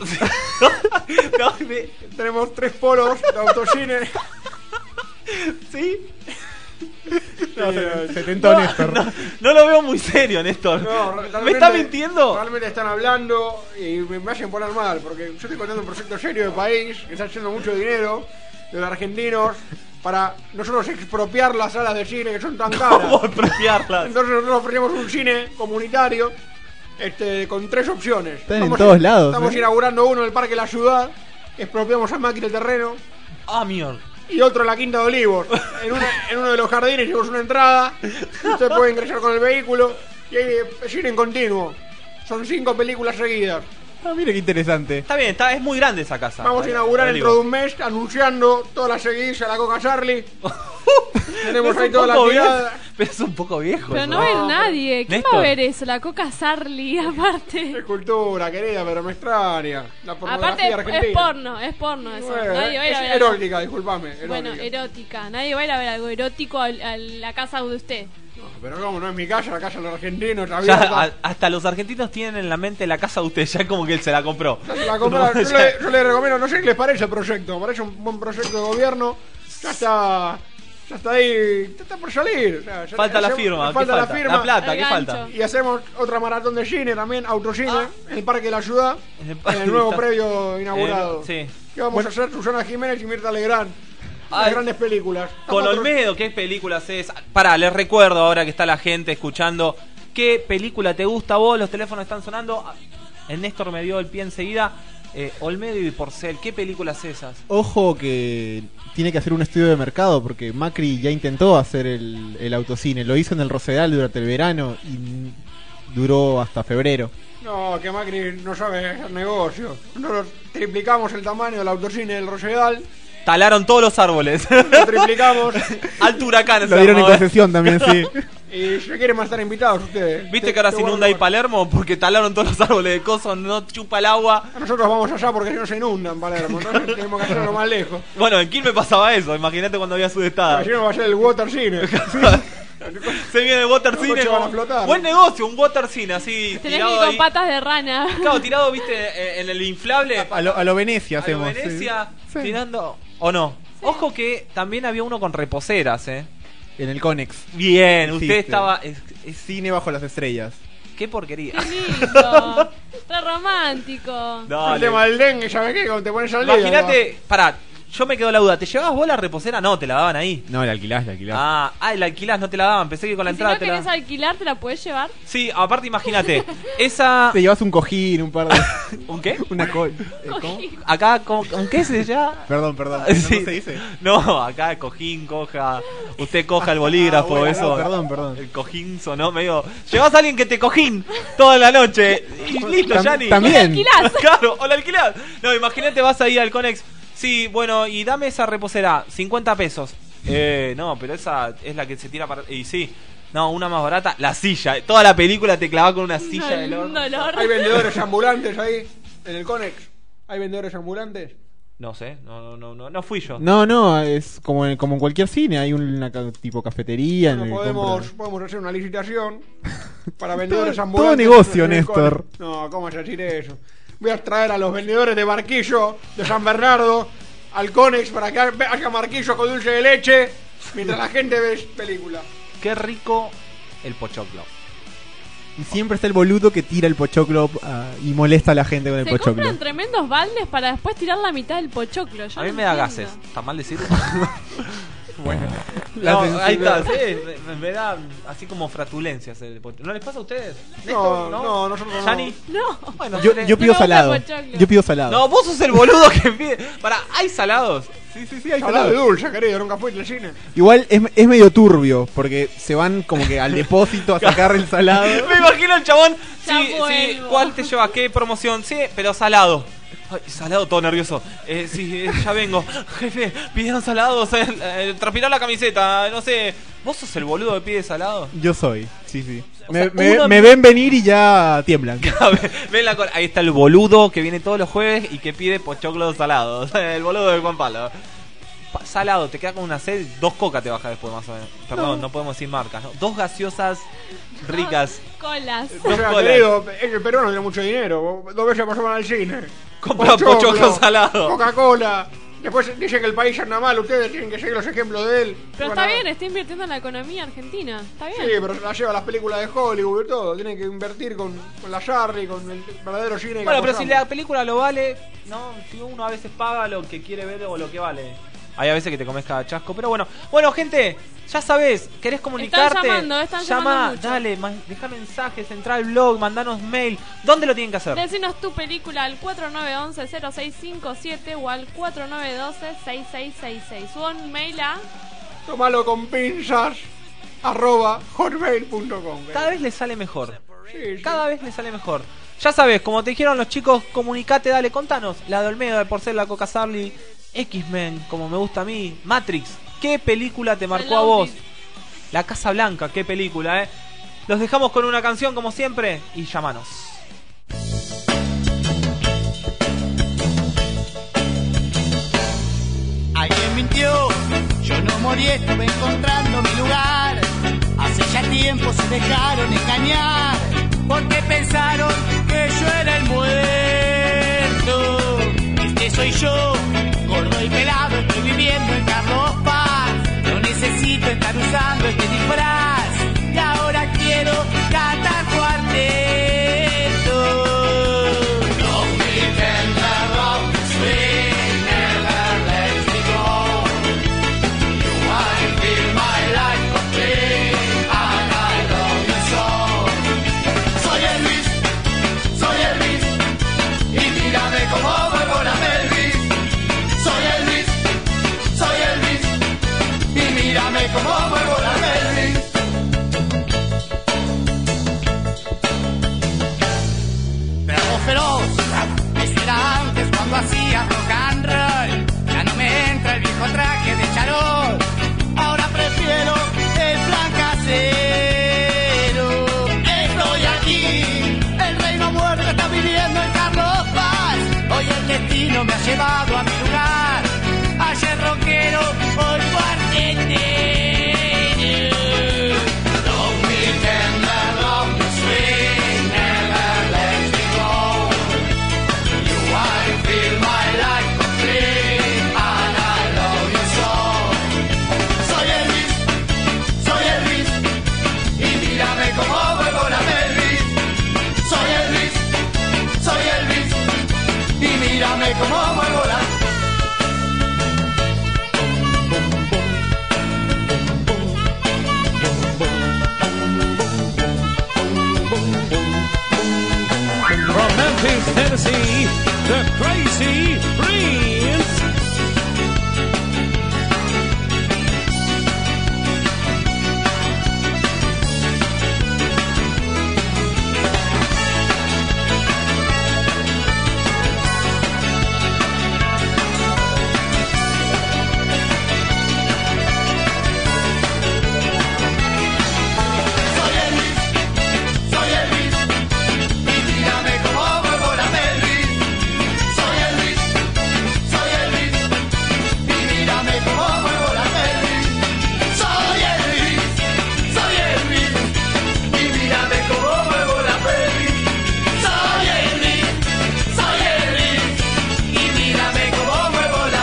No, me- Tenemos tres polos de autocine. ¿Sí? No, Eh, se tentó No, Néstor. no, no lo veo muy serio, Néstor. No, ¿Me realmente- está mintiendo? Realmente están hablando y me, me hacen poner mal, porque yo estoy contando un proyecto serio de país que está haciendo mucho dinero de los argentinos para nosotros expropiar las salas de cine que son tan caras. ¿Cómo expropiarlas? Entonces nosotros ofrecemos un cine comunitario este, con tres opciones. Están en todos lados, Estamos ¿eh? inaugurando uno en el Parque La Ciudad, expropiamos a máquina el terreno, Ah, mierda. y otro en la Quinta de Olivos. En, una- en uno de los jardines llevamos una entrada, usted puede ingresar con el vehículo y hay eh, cine en continuo. Son cinco películas seguidas. Ah, mira qué interesante. Está bien, está, es muy grande esa casa. Vamos a inaugurar Olivo. dentro de un mes anunciando todas las seguidillas a la Coca Charlie. Tenemos Es ahí un toda la poco tirada. bien. Pero es un poco viejo. Pero eso. no va a ir nadie. ¿Quién Néstor. va a ver eso? La Coca Sarli, aparte. Es cultura, querida, pero me extraña. La Aparte, pornografía es argentina. porno, es porno eso. Bueno, Nadie va a ir a es ver algo. erótica, disculpame. Erótica. Bueno, erótica. Nadie va a ir a ver algo erótico a, a la casa de usted. No, pero como no es mi casa, la casa de los argentinos. Ya, abierta. a- hasta los argentinos tienen en la mente la casa de usted, ya como que él se la compró. Ya se la compra- No, yo, ya- le, yo le recomiendo, no sé qué les parece el proyecto. Me parece un buen proyecto de gobierno. Ya está. Ya está ahí. Ya está por salir. O sea, ya Falta la hacemos- firma, ¿qué falta la falta? firma. La plata, El ¿qué gancho. falta? Y hacemos otra maratón de cine también, autocine, Ah. en el Parque de la Ciudad, En el en parque el nuevo está- predio inaugurado. Eh, sí. ¿Qué vamos a hacer? Susana Jiménez y Mirta Legrand. Unas Ay. grandes películas. Con Estamos Olmedo, ¿qué películas es? Pará, les recuerdo ahora que está la gente escuchando. ¿Qué película te gusta a vos? Los teléfonos están sonando. El Néstor me dio el pie enseguida. Eh, Olmedo y Porcel, ¿qué películas esas? Ojo que tiene que hacer un estudio de mercado porque Macri ya intentó hacer el, el autocine. Lo hizo en el Rosedal durante el verano y duró hasta febrero. No, que Macri no sabe hacer negocio. Nosotros triplicamos el tamaño del autocine del Rosedal, Talaron todos los árboles. lo triplicamos Alto huracán. Lo se dieron en armó, ¿eh? concesión también, sí. y si quieren más estar invitados ustedes. ¿Viste Te- que ahora te se guardo inunda ahí con- Palermo? Porque talaron todos los árboles de coso, no chupa el agua. Nosotros vamos allá porque si no se inundan, Palermo. Entonces tenemos que hacerlo más lejos. Bueno, en Quilmes pasaba eso, imagínate cuando había sudestada. Si no va a ser el water cine. Se viene el water Los cine. coches van a como- flotar. Buen negocio, un water cine así Tenés que tirado ir con ahí. patas de rana. Claro, tirado, viste, eh, en el inflable. A lo, a lo Venecia A lo hacemos. sí. Venecia, Sí. tirando. ¿O no? Ojo que también había uno con reposeras, eh. En el Conex. Bien, usted Existe. estaba. Es, es- Cine bajo las estrellas. qué porquería. Qué lindo. Re romántico. El Dale. tema del dengue, ¿sabes qué? Cuando te pones al día. Imagínate, pará, yo me quedo la duda. ¿Te llevabas vos la reposera? No, te la daban ahí. No, la alquilás, la alquilás. Ah, ah, la alquilás, no te la daban. Pensé que con la Y si entrada no te la querés daban. alquilar, ¿te la puedes llevar? Sí, aparte imagínate, esa. Te llevas un cojín, un par de. ¿Un qué? Una co... eh, ¿cómo? Acá, ¿con, ¿con qué se llama? Perdón, perdón. ¿No, Sí. no se dice? No, acá cojín, coja. Usted coja el bolígrafo, Ah, bueno, eso. perdón, perdón. El cojín sonó medio. Llevas a alguien que te cojín toda la noche. Y listo, Tam- Yanni. también. Alquilás. Claro, o la alquilás. No, imagínate, vas ahí al Conex. Sí, bueno, y dame esa reposera, cincuenta pesos. Eh, no, pero esa es la que se tira para. Y sí. No, una más barata, la silla. Toda la película te clavaba con una silla No, del un horno. dolor. Hay vendedores ambulantes ahí, en el Conex. Hay vendedores ambulantes. No sé, no, no, no, no, no fui yo. No, no, es como en, como en cualquier cine. Hay una ca- tipo cafetería. en Bueno, el que podemos, compran- podemos hacer una licitación para vendedores Todo- ambulantes. todo negocio, en el Néstor. Conex. No, ¿cómo vas a decir eso? Voy a traer a los vendedores de Barquillo, de San Bernardo, al Conex para que haga marquillo con dulce de leche mientras la gente ve película. Qué rico el pochoclo. Y siempre está el boludo que tira el pochoclo ah, y molesta a la gente con el Se pochoclo. compran tremendos baldes para después tirar la mitad del pochoclo. Yo A mí no me da entiendo. gases. ¿Está mal decirlo? Bueno, No, la ahí censura. está, sí, me, me da así como flatulencias el pochoclo. ¿No les pasa a ustedes? No, ¿Néstor? no, nosotros no. ¿Yani? No. Bueno, Yo, le- yo pido me gusta el salado. pochoclo. Yo pido salado. No, vos sos el boludo que pide. Para, ¿hay salados? sí, sí, sí, hay Salado salado. de dulce, querido, nunca fuiste al cine. Igual es, es medio turbio, porque se van como que al depósito a sacar el salado. Me imagino el chabón. Ya Sí, sí, vuelvo. ¿cuál te lleva? ¿Qué promoción? Sí, pero salado. Ay, salado, todo nervioso. Eh, sí, eh, ya vengo. Jefe, pidieron salados. Eh, eh, transpirar la camiseta, no sé. ¿Vos sos el boludo que pide salado? Yo soy, sí, sí. O Me, sea, me- uno- me ven venir y ya tiemblan. Ven la cola. Ahí está el boludo que viene todos los jueves y que pide pochoclos salados. El boludo de Juan Palo. Pa- Salado, te queda con una sed, dos coca te baja después más o menos. Perdón, no, podemos decir marcas, ¿no? Dos gaseosas ricas. Colas. O sea, colas. querido, el peruano tiene mucho dinero. Dos veces pasaban al cine. Compra pochoclo salado. Coca-Cola. Después dice que el país anda mal. Ustedes tienen que seguir los ejemplos de él. Pero Bueno, está bien, está invirtiendo en la economía argentina. Está bien. Sí, pero se la lleva a las películas de Hollywood y todo. Tienen que invertir con, con la Charlie, con el verdadero cine. que Bueno, pero si apoyamos. la película lo vale, no, si uno a veces paga lo que quiere ver o lo que vale. Hay a veces que te comes cada chasco, pero bueno. Bueno, gente, ya sabés, querés comunicarte. Están llamando, están llama, llamando mucho. dale, man- deja mensajes, entra al blog, mandanos mail. ¿Dónde lo tienen que hacer? Decinos tu película al cuatro nueve uno uno cero seis cinco siete o al cuatro nueve uno dos seis seis seis seis o un mail a Tómalo con pinzas arroba hotmail punto com. Cada vez le sale mejor. Sí, sí. Cada vez le sale mejor. Ya sabes, como te dijeron los chicos, comunicate, dale, contanos. La de Olmedo, de Porcel, la Coca Sarli, X-Men, como me gusta a mí, Matrix. ¿Qué película te marcó a vos? La Casa Blanca, qué película, ¿eh? Los dejamos con una canción como siempre y llamanos. Alguien mintió, yo no morí, estuve encontrando mi lugar. Hace ya tiempo se dejaron engañar, porque pensaron que yo era el muerto. Este soy yo, gordo y pelado, estoy viviendo en Carlos Paz. No necesito estar usando este disfraz, y ahora quiero cantar cuarteto. Don't pretend that love is sweet, never let me go. You want to feel my life complete, and I love you so. Soy Elvis, soy Elvis, y mírame como muevo la pelvis. Soy Elvis, soy Elvis, y mírame como muevo la pelvis. Perro feroz, eso era antes cuando hacía rock and roll. Ya no me entra el viejo traje de charol. Ahora prefiero el plan casero. Estoy aquí, el reino muerto está viviendo en Carlos Paz. Hoy el destino me ha llevado a mi lugar. Ayer rockero, hoy cuartetero. Don't pretend that love is sweet, never let me go. You want to feel my life complete, and I love you so. Soy Elvis, soy Elvis, y mírame como muevo la pelvis. Soy Elvis, soy Elvis, y mírame como muevo la. From Memphis, Tennessee, the Crazy Prince. Soy Elvis, soy Elvis, y mírame como muevo la pelvis. Soy Elvis, soy Elvis, y mírame como muevo la pelvis. Soy Elvis, soy Elvis, y mírame como muevo la pelvis. Soy Elvis, soy Elvis, y mírame como muevo la.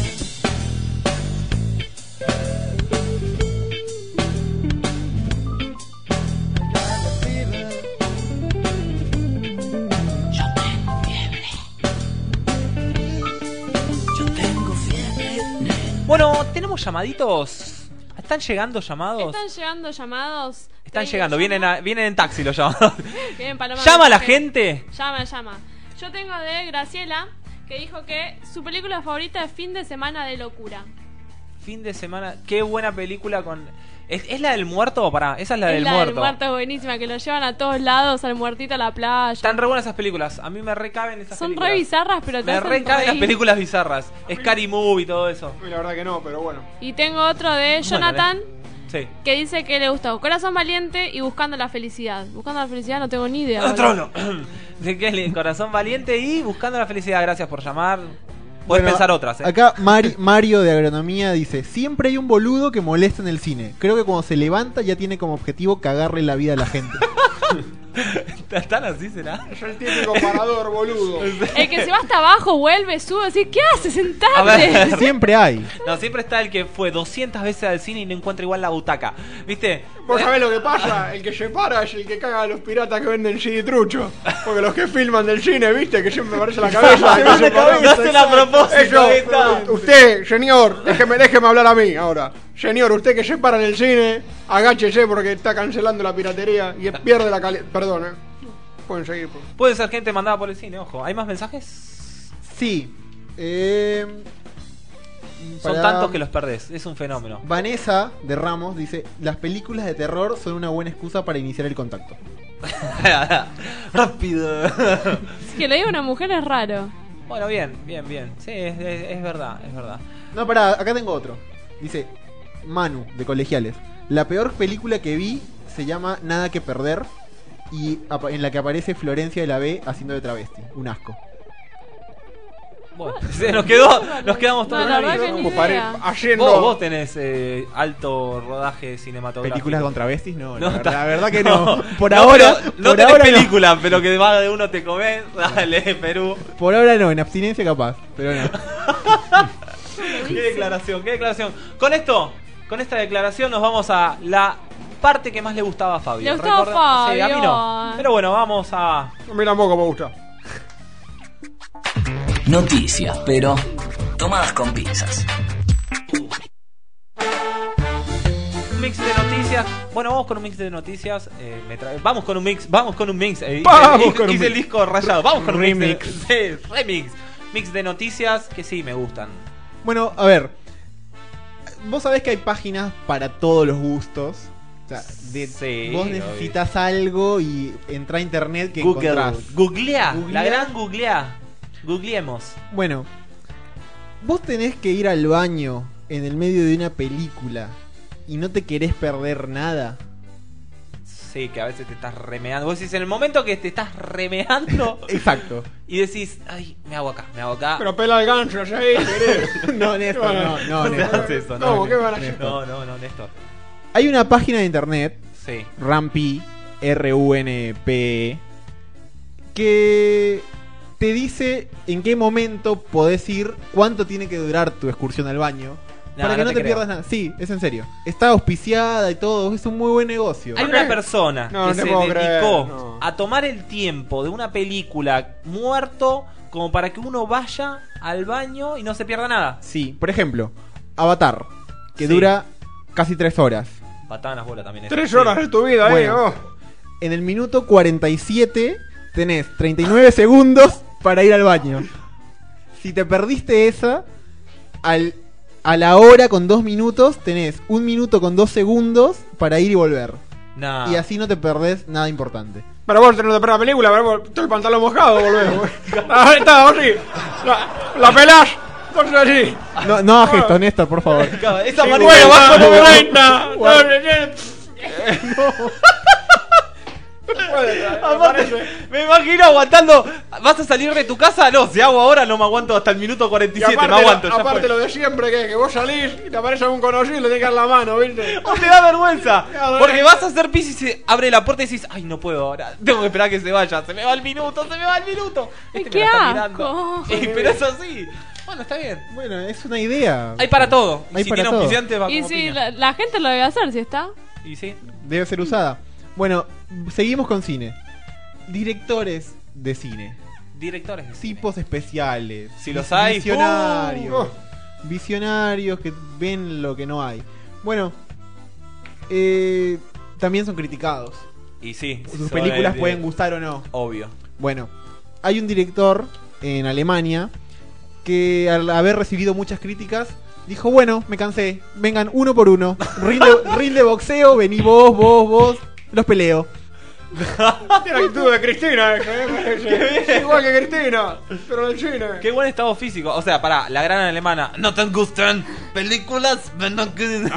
Bueno, tenemos llamaditos. ¿Están llegando llamados? Están llegando llamados. Están Te- llegando, llama- vienen, a- vienen en taxi los llamados. Bien, Paloma, ¿Llama la mensaje. gente? Llama, llama. Yo tengo de Graciela, que dijo que su película favorita es Fin de Semana de Locura. Fin de semana. Qué buena película con. ¿Es, es la del muerto? Pará, esa es la Es del la muerto. del muerto es buenísima, que lo llevan a todos lados, al muertito a la playa. Están re buenas esas películas. A mí me recaben esas Son películas. re bizarras, pero te Me hacen recaben las reír. películas bizarras. Scary Movie y todo eso. La verdad que no, pero bueno. Y tengo otro de Bueno, Jonathan, Sí. que dice que le gustó Corazón Valiente y Buscando la Felicidad. Buscando la Felicidad no tengo ni idea. Otro boludo. no. De que es Corazón Valiente y Buscando la Felicidad. Gracias por llamar. Puedes Bueno, pensar otras, ¿eh? Acá Mari- Mario de Agronomía dice: siempre hay un boludo que molesta en el cine. Creo que cuando se levanta ya tiene como objetivo cagarle la vida a la gente. ¿Tan así será? Es el típico parador, boludo. El que se va hasta abajo, vuelve, sube, así, ¿qué haces? A Sentate. ver. Siempre hay. No, siempre está el que fue doscientas veces al cine y no encuentra igual la butaca. ¿Viste? ¿Vos sabés lo que pasa? El que se para es el que caga a los piratas que venden C D trucho. Porque los que filman del cine, ¿viste? Que siempre me parece la cabeza. Se que van se la para. cabeza, hacen a propósito, Eso, ahí está. usted, señor, déjeme, déjeme hablar a mí ahora. Señor, usted que se para en el cine, agáchese porque está cancelando la piratería y pierde la calidad. Perdón, eh. Pueden seguir. Pues. Puede ser gente mandada por el cine, ojo. ¿Hay más mensajes? Sí. Eh, Son para- tantos que los perdés. Es un fenómeno. Vanessa de Ramos dice: las películas de terror son una buena excusa para iniciar el contacto. Rápido. Que lo diga una mujer es raro. Bueno, bien, bien, bien. Sí, es, es- es verdad, es verdad. No, pará, acá tengo otro. Dice Manu, de Colegiales. La peor película que vi se llama Nada que perder y apa- en la que aparece Florencia de la B haciendo de travesti. Un asco. Bueno, se nos quedó, nos quedamos todos No, la verdad ahí. que ni Como para ir idea. haciendo. Vos, vos tenés eh, alto rodaje cinematográfico. ¿Películas con travestis? No, No, la, ta- verdad, la verdad que no. Por No, ahora, pero no por tenés ahora película, pero que más de uno te comés. Dale, Perú. no. Por ahora no, en abstinencia capaz, pero no. Qué declaración, qué declaración. Con esto, con esta declaración nos vamos a la parte que más le gustaba a Fabio. Le gustaba Recorda- Sí, a mí Fabio. no. Pero bueno, vamos a... A mí tampoco me gusta. Noticias, pero tomadas con pinzas. Un mix de noticias. Bueno, vamos con un mix de noticias. Eh, me tra- Vamos con un mix, vamos con un mix. Eh, Vamos hice- con un hice el mix. disco rayado. Vamos con un Remix. mix. De, sí, remix. Mix de noticias que sí me gustan. Bueno, a ver. Vos sabés que hay páginas para todos los gustos. O sea, de- Sí, vos obvio. necesitas algo y entra a internet que Google. encontrás. Googlea. Googlea. La gran googlea. Googleemos. Bueno, vos tenés que ir al baño en el medio de una película y no te querés perder nada. Sí, que a veces te estás remeando. Vos decís, en el momento que te estás remeando Exacto. y decís, ay, me hago acá, me hago acá. Pero pela el gancho allá ahí, querés. No, Néstor, no, no, No te Néstor. hagas eso, no. ¿Cómo? ¿Qué van a hacer? No, no, no, Néstor. Hay una página de internet, Sí. Rampi, R U N P E, que te dice en qué momento podés ir, cuánto tiene que durar tu excursión al baño, No, para que no no te te, creo. pierdas nada. Sí, es en serio. Está auspiciada y todo, es un muy buen negocio. Hay una persona No, que no te se puedo dedicó creer, no. a tomar el tiempo de una película muerto como para que uno vaya al baño y no se pierda nada. Sí, por ejemplo, Avatar, que Sí. dura casi tres horas. Patada en las bolas también. eso. Tres Sí. horas de tu vida, Bueno. eh. Oh. En el minuto cuarenta y siete tenés treinta y nueve segundos para ir al baño. Si te perdiste esa, al, a la hora con dos minutos tenés un minuto con dos segundos para ir y volver. Nah. Y así no te perdés nada importante. Pero vos tenés que ver la película, pero vos todo el pantalón mojado, volvés. Ahí está, vos sí. La, la pelás. Entonces así. No, no hagas gesto, Néstor, por favor. Claro, esa Sí, manera bueno, va vas como- como treinta. Aparte, me imagino aguantando. ¿Vas a salir de tu casa? No, si hago ahora no me aguanto hasta el minuto cuarenta y Y siete. aparte, Me aguanto. lo, Ya aparte fue. lo de siempre, que, que vos salís y te aparece algún conocido y le tenés que dar la mano, ¿viste? O te da vergüenza. Claro, Porque eh. vas a hacer pis y se abre la puerta y decís, ay, no puedo ahora. Tengo que esperar a que se vaya. Se me va el minuto, se me va el minuto. Este me ¡Qué la está asco! mirando. Eh, pero es así. Bueno, está bien. Bueno, es una idea. Hay para todo. Y Hay si para tiene todo. auspiciante va Y como si piña. la, la gente lo debe hacer, si está. Y sí. Debe ser usada. Bueno, seguimos con cine. Directores de cine. Directores de cine. Tipos especiales. Si los hay, Visionarios. ¡uh! Visionarios que ven lo que no hay. Bueno, eh, también son criticados. Y sí. Sus son películas el- pueden gustar o no. Obvio. Bueno, hay un director en Alemania que al haber recibido muchas críticas dijo, bueno, me cansé, vengan uno por uno. Ring de, ring de boxeo, vení vos, vos, vos, los peleo. Tiene actitud de Cristina, eso, ¿eh? Parece. Es igual que Cristina, pero en el cine. Qué buen estado físico. O sea, pará, la gran alemana. No te gustan películas. No te-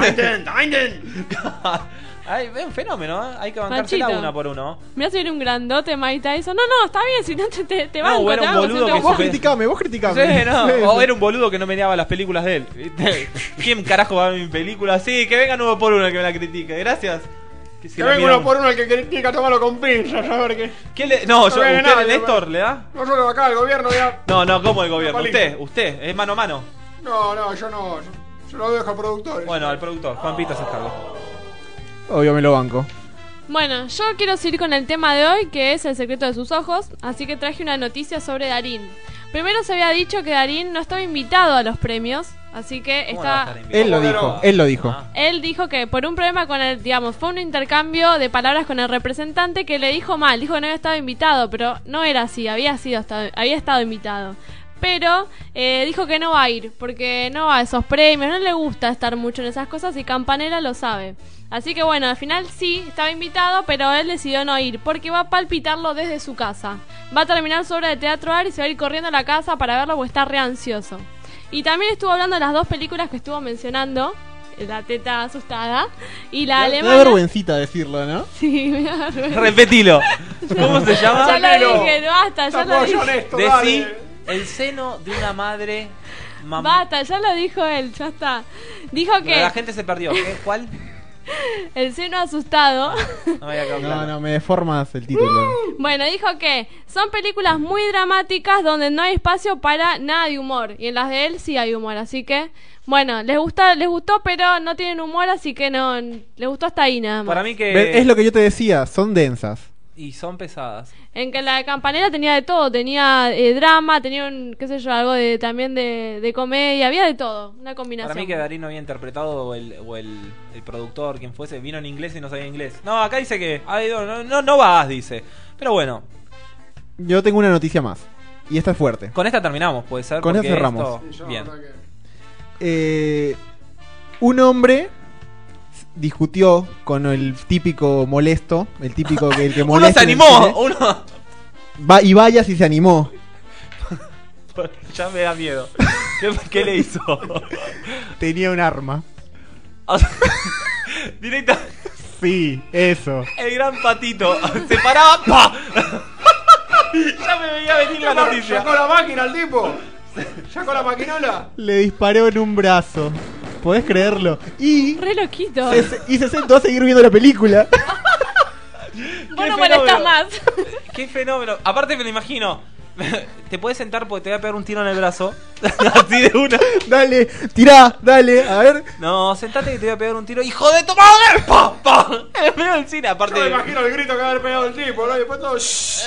Ay, es un fenómeno, ¿eh? Hay que bancársela Machito. una por uno. Mirá si viene un grandote Mike Tyson. No, no, está bien, si no te, te, te No, banco, o era te un hago, boludo siempre que como- Vos se- criticame, vos criticame. Sí, no. Sí, O sí. era un boludo que no miraba las películas de él. ¿viste? ¿Quién carajo va a ver mi película? Sí, que venga uno por uno el que me la critique. Gracias. Que, si Que la venga mira uno por uno el que critica, tomarlo con pinzas, a ver qué. ¿Qué le... No, No yo, viene ¿usted, nadie, Néstor, le da? Nosotros acá, el gobierno ya. No, no, ¿cómo el gobierno? Palito. Usted, usted, es mano a mano. No, no, yo no. Yo, yo lo dejo al productor. Bueno, al productor, Juan Pito se cargo. Obvio me lo banco. Bueno, yo quiero seguir con el tema de hoy, que es el secreto de sus ojos, así que traje una noticia sobre Darín. Primero se había dicho que Darín no estaba invitado a los premios, así que ¿Cómo no va a está... estar invitado? Él lo ¿Cómo que dijo, no? él lo dijo. Ah. Él dijo que por un problema con el, digamos, fue un intercambio de palabras con el representante que le dijo mal, dijo que no había estado invitado, pero no era así, había sido hasta- había estado invitado. Pero eh, dijo que no va a ir, porque no va a esos premios, no le gusta estar mucho en esas cosas y Campanella lo sabe. Así que bueno, al final sí, estaba invitado, pero él decidió no ir, porque va a palpitarlo desde su casa. Va a terminar su obra de teatro Ar y se va a ir corriendo a la casa para verlo porque está re ansioso. Y también estuvo hablando de las dos películas que estuvo mencionando, la teta asustada. Y la Me da- alemana... Me da vergüencita decirlo, ¿no? Sí, me da vergüenza. Repetilo. ¿Cómo se llama? Ya lo dije, basta, ya lo dije. Decí el seno de una madre. Mam- Basta, ya lo dijo él, ya está. Dijo Pero que la gente se perdió. ¿Qué? ¿Cuál? el seno asustado. No me había quedado No, claro. no, me deformas el título. Bueno, dijo que son películas muy dramáticas donde no hay espacio para nada de humor. Y en las de él sí hay humor, así que... Bueno, les gusta, les gustó, pero no tienen humor, así que no... Les gustó hasta ahí nada más. Para mí que... Ve- Es lo que yo te decía, son densas. Y son pesadas. En que la de Campanella tenía de todo, tenía eh, drama, tenía un, qué sé yo, algo de también de, de comedia, había de todo, una combinación. Para mí que Darín no había interpretado o el, o el, el productor, quien fuese, vino en inglés y no sabía inglés. No, acá dice que ha ido- no, no, no vas, dice. Pero bueno, Yo tengo una noticia más. Y esta es fuerte. con esta terminamos, puede ser. Con esta porque cerramos. esto- Bien. Eh, un hombre discutió con el típico molesto, el típico que el que Uno molesta. se en el animó, cine. uno... Va, y vaya si se animó. Ya me da miedo. ¿Qué, qué le hizo? Tenía un arma. Directa. Sí, eso. El gran patito. Se paraba. ¡Pa! Ya me veía venir la noticia. Sacó la máquina el tipo. Sacó la maquinola. Le disparó en un brazo. ¿Podés creerlo? Y Re loquito. se, y se sentó a seguir viendo la película. Vos no Qué molestás fenómeno. más. Qué fenómeno. Aparte me lo imagino. Te puedes sentar porque te voy a pegar un tiro en el brazo. Así de una. Dale, tirá, dale, a ver. No, sentate que te voy a pegar un tiro. ¡Hijo de tu madre! ¡Pa! ¡Pa! En el medio del cine, aparte. Yo me imagino el grito que va a haber pegado el tipo, ¿no? Y después todo.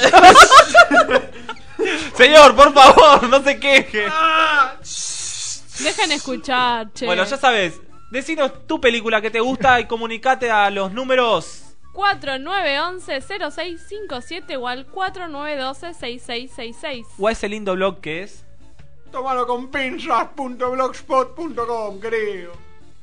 Señor, por favor, no se queje. Dejen escuchar, che. Bueno, ya sabes. Decinos tu película que te gusta y comunicate a los números. cuatro nueve once cero seis cinco siete o al cuatro nueve doce seis seis seis seis. O a ese lindo blog que es. Tómalo con pinzas punto blogspot punto com, querido.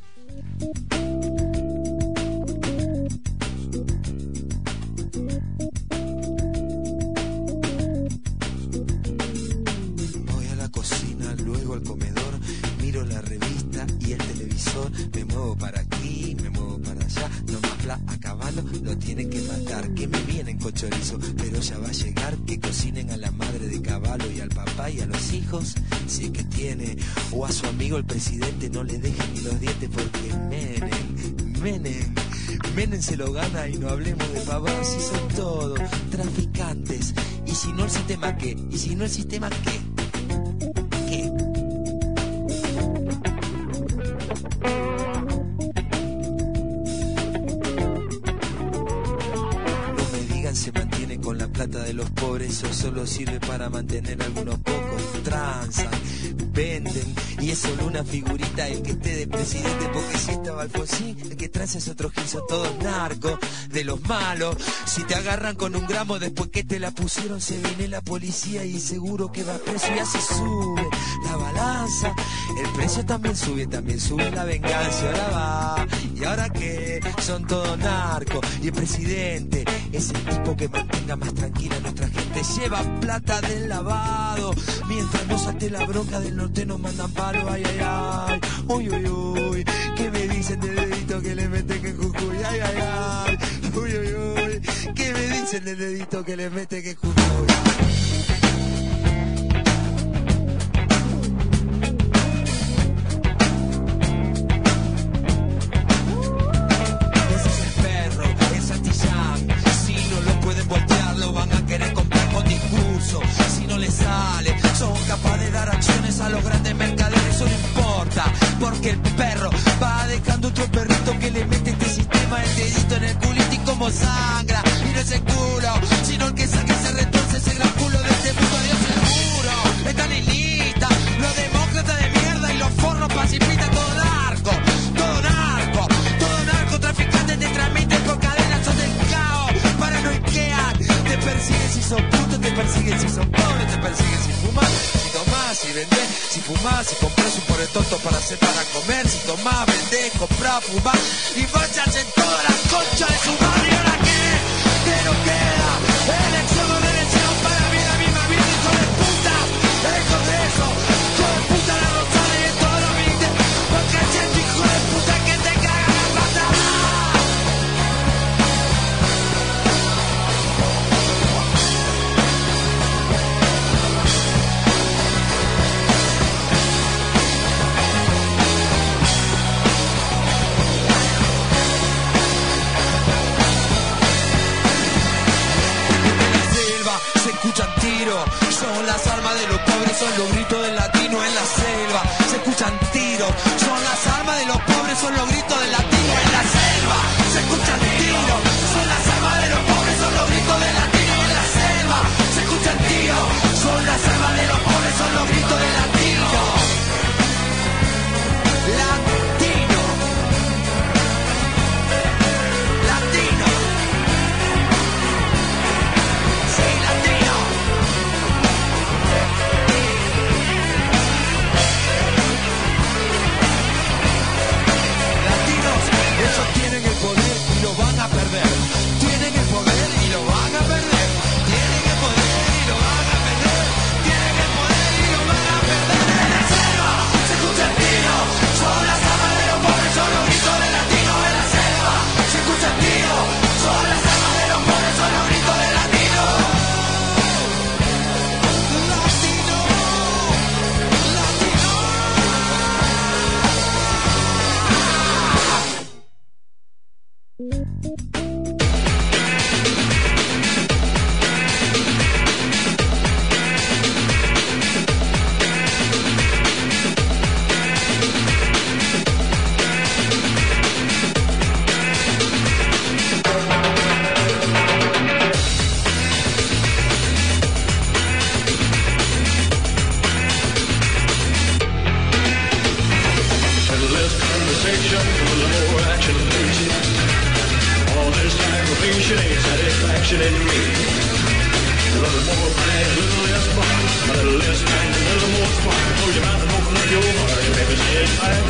Voy a la cocina, luego al comedor, miro la revista y el televisor, me muevo para aquí, me muevo para allá, nomás bla a caballo, lo tienen que matar, que me vienen con chorizo, pero ya va a llegar, que cocinen a la madre de caballo y al papá y a los hijos, si es que tiene, o a su amigo el presidente, no le dejen ni los dientes porque Menem, Menem, Menem se lo gana y no hablemos de pavadas, si son todos traficantes, y si no el sistema qué, y si no el sistema qué, qué. No me digan se mantiene con la plata de los pobres, eso solo sirve para mantener a algunos pocos, transan, venden, y es solo una figurita el que esté de presidente, porque si estaba Alfonsín, el que transa es otro gil, son todos narcos, de los malos, si te agarran con un gramo después que te la pusieron, se viene la policía y seguro que va preso, y así sube la balanza, el precio también sube, también sube la venganza, ahora va, y ahora que son todos narcos, y el presidente es el tipo que mantenga más tranquila a nuestra gente, lleva plata del lavado, mientras nos ate la bronca del norte nos mandan palo, ay, ay, ay, uy, uy, uy, ¿qué me dicen del dedito que le meten en Jujuy? Ay, ay, ay, uy, uy, uy, ¿qué me dicen del dedito que le meten en Jujuy? Si no les sale, son capaces de dar acciones a los grandes mercaderes, eso no importa, porque el perro va dejando otro perrito que le mete este sistema el dedito en el culito y como sangra, y no es el culo, sino el que saque se retuerce ese gran culo de este mundo, Dios seguro, están en lista, los demócratas de mierda y los forros pacifistas, todo narco, todo narco, todo narco, traficantes te transmiten por cadenas, son del caos, paranoiquean, te persiguen si sos puto, te persiguen si sos pobre, te persiguen si fumas, si tomás, si vendés, si fumás, si compras un pobre tonto para hacer para comer, si tomás, vendés, comprás, fumás y vayas en toda la concha de su madre. ¿Y ahora qué? ¿Qué nos queda? Elección o no elección para mí la misma vida, hijo de puta, hijo de eso, hijo de puta la rosada y de todos los viste, porque es el hijo de puta que te son los gritos del latino en la selva. Se escuchan tiros, son las armas de los pobres, son los gritos del latino en la selva. Se escuchan tiros, son las armas de los pobres, son los gritos del latino en la selva. Se escuchan tiros, son las armas de los pobres, son los gritos del latino. Latino. Latino. Sí, latino. Latinos, ellos tienen el poder y lo van a perder. Tienen el poder y lo van a perder. Tienen el poder y lo van a perder. Tienen el poder y lo van a perder. En la selva se escucha el tiro. Son las armas de los pobres, son los gritos del latino. En la selva se escucha el tiro. Son las armas de los pobres, son los gritos del latino. Latino. Latino. Less conversation, a little more action, please. All this aggravation ain't satisfaction in me. A little more bang, a little less fun. A little less bang, a little more fun. Close your mouth and open up your heart. And maybe say it's by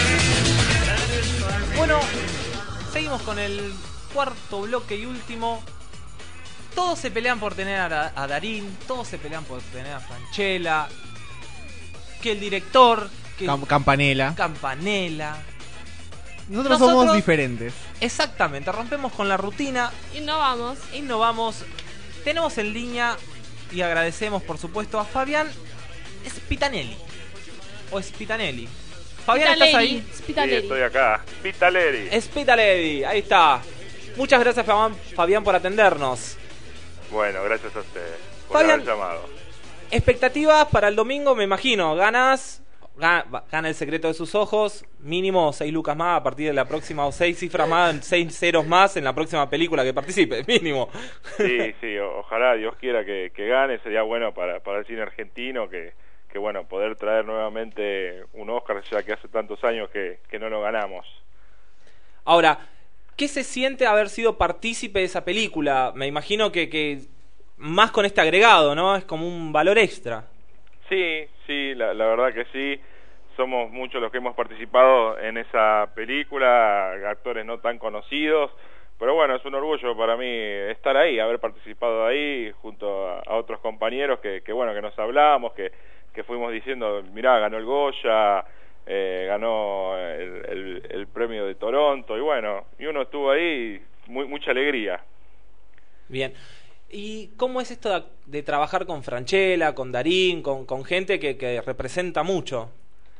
me. Bueno, seguimos con el cuarto bloque y último. Todos se pelean por tener a, a Darín, todos se pelean por tener a Francella, que el director, que Cam- Campanella. Campanella. Nosotros, somos diferentes. Exactamente, rompemos con la rutina. Innovamos. Innovamos. Tenemos en línea y agradecemos por supuesto a Fabián Spitanelli. O Spitanelli. Fabián, ¿estás ahí? Spitaleri. Sí, estoy acá. Spitaleri. Spitanelli, ahí está. Muchas gracias Fabián, Fabián por atendernos. Bueno, gracias a ustedes por Fabián, haber llamado. expectativas para el domingo, me imagino. Ganas, gana, gana El secreto de sus ojos. Mínimo seis lucas más a partir de la próxima, o seis cifras más, seis ceros más en la próxima película que participe, mínimo. Sí, sí, o- ojalá Dios quiera que, que gane. Sería bueno para, para el cine argentino que, que, bueno, poder traer nuevamente un Oscar, ya que hace tantos años que, que no lo ganamos. Ahora, ¿qué se siente haber sido partícipe de esa película? Me imagino que, que más con este agregado, ¿no? Es como un valor extra. Sí, sí, la, la verdad que sí. Somos muchos los que hemos participado en esa película, actores no tan conocidos, pero bueno, es un orgullo para mí estar ahí, haber participado ahí junto a, a otros compañeros que, que bueno, que nos hablamos, que, que fuimos diciendo, mirá, ganó el Goya, eh, ganó el, el, el premio de Toronto, y bueno, y uno estuvo ahí, muy, mucha alegría. Bien. ¿Y cómo es esto de, de trabajar con Francella, con Darín, con, con gente que, que representa mucho?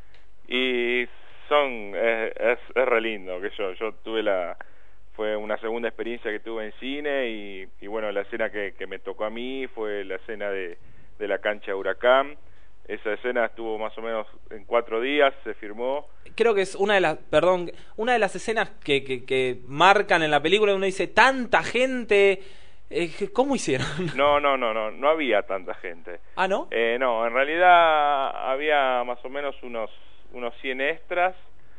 Y son es, es, es re lindo, que yo yo tuve la fue una segunda experiencia que tuve en cine y, y bueno, la escena que, que me tocó a mí fue la escena de, de la cancha de Huracán. Esa escena estuvo más o menos en cuatro días, se firmó. Creo que es una de las, perdón, una de las escenas que, que, que marcan en la película. Uno dice, tanta gente, eh, ¿cómo hicieron? No, no, no, no, no había tanta gente. ¿Ah, no? Eh, no, en realidad había más o menos unos unos cien extras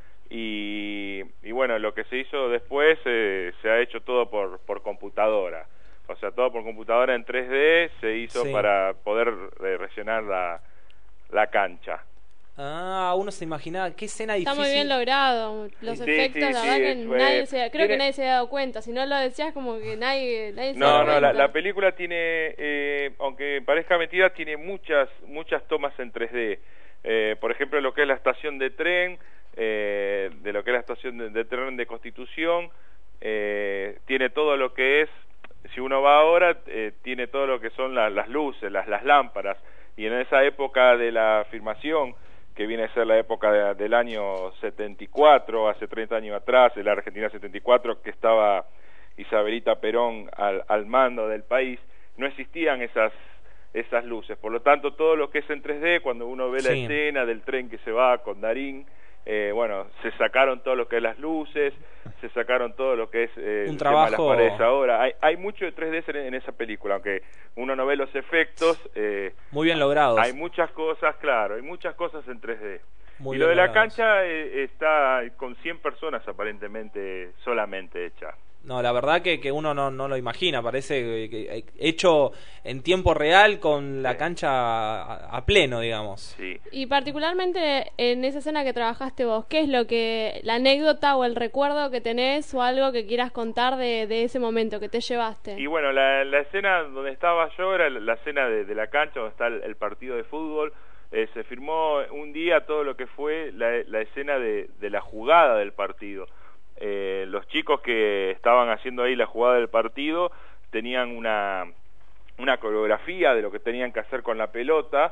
y, y bueno, lo que se hizo después eh, se ha hecho todo por, por computadora, o sea, todo por computadora en tres D se hizo Sí. para poder eh, rellenar la, la cancha. Ah, uno se imaginaba, qué escena Está difícil. muy bien logrado. Los Sí, efectos, sí, la sí, verdad que fue- nadie se, creo tiene- que nadie se ha dado cuenta. Si no lo decías, como que nadie, nadie se No, dio no, la, cuenta. la película tiene, eh, aunque parezca mentira, tiene muchas muchas tomas en tres D. Eh, por ejemplo, lo que es la estación de tren, eh, de lo que es la estación de, de tren de Constitución, eh, tiene todo lo que es, si uno va ahora, eh, tiene todo lo que son la- las luces, las, las lámparas, y en esa época de la filmación, que viene a ser la época de- del año setenta y cuatro, hace treinta años atrás, de la Argentina setenta y cuatro, que estaba Isabelita Perón al, al mando del país, no existían esas esas luces. Por lo tanto, todo lo que es en tres D, cuando uno ve la Sí. escena del tren que se va con Darín, eh, bueno, se sacaron todo lo que es las luces, se sacaron todo lo que es eh, Un el tema de las trabajo- paredes ahora. Hay, hay mucho de tres D en, en esa película, aunque uno no ve los efectos. Eh, Muy bien logrados. Hay muchas cosas, claro, hay muchas cosas en tres D. Muy y lo de bien la logrados. cancha eh, está con cien personas aparentemente solamente hecha. No, la verdad que, que uno no, no lo imagina, parece que, que hecho en tiempo real con la cancha a, a pleno, digamos. Sí. Y particularmente en esa escena que trabajaste vos, ¿qué es lo que, la anécdota o el recuerdo que tenés o algo que quieras contar de, de ese momento que te llevaste? Y bueno, la, la escena donde estaba yo era la, la escena de, de la cancha donde está el, el partido de fútbol. Eh, se firmó un día todo lo que fue la, la escena de, de la jugada del partido. Eh, los chicos que estaban haciendo ahí la jugada del partido tenían una, una coreografía de lo que tenían que hacer con la pelota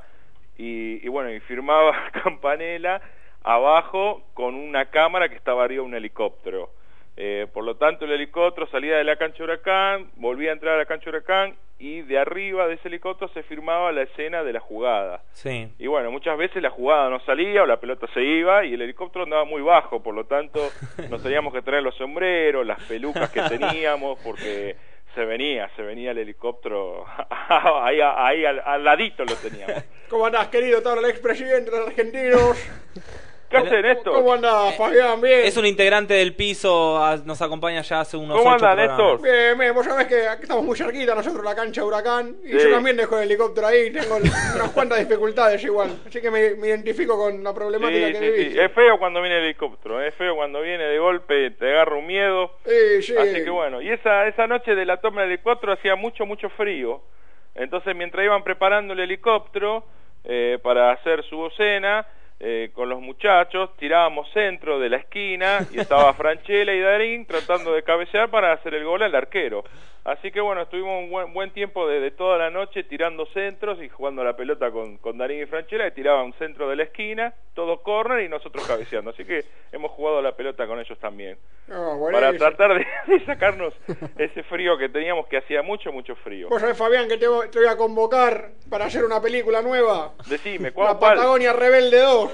y, y bueno, y firmaba Campanella abajo con una cámara que estaba arriba de un helicóptero. Eh, por lo tanto, el helicóptero salía de la cancha Huracán, volvía a entrar a la cancha Huracán y de arriba de ese helicóptero se firmaba la escena de la jugada. Sí. Y bueno, muchas veces la jugada no salía o la pelota se iba y el helicóptero andaba muy bajo, por lo tanto nos teníamos que traer los sombreros, las pelucas que teníamos, porque se venía, se venía el helicóptero, ahí, ahí al, al ladito lo teníamos. ¿Cómo andás, querido? Todo el expresidente de los argentinos. ¿Qué hacen esto? ¿Cómo andás, Fabián? Bien. Es un integrante del piso, a- nos acompaña ya hace unos ¿Cómo ocho anda, programas. Néstor? Bien, bien, vos sabés que aquí estamos muy cerquita nosotros, la cancha Huracán, y Sí. yo también dejo el helicóptero ahí, tengo unas cuantas dificultades igual, así que me, me identifico con la problemática Sí, que sí, vivís. sí. Es feo cuando viene el helicóptero, es feo cuando viene de golpe, te agarra un miedo. Sí, sí. Así que bueno, y esa esa noche de la toma del helicóptero hacía mucho, mucho frío. Entonces, mientras iban preparando el helicóptero eh, para hacer su docena, eh, con los muchachos, tirábamos centro de la esquina y estaba Franchella y Darín tratando de cabecear para hacer el gol al arquero. Así que bueno, estuvimos un buen, buen tiempo de, de toda la noche tirando centros y jugando la pelota con, con Darín y Franchella, que tiraban un centro de la esquina, todo córner y nosotros cabeceando. Así que hemos jugado la pelota con ellos también. No, Para buenísimo. tratar de, de sacarnos ese frío que teníamos, que hacía mucho, mucho frío. Vos sabés, Fabián, que te, voy- te voy a convocar para hacer una película nueva. Decime, ¿cuál? La Patagonia Rebelde dos.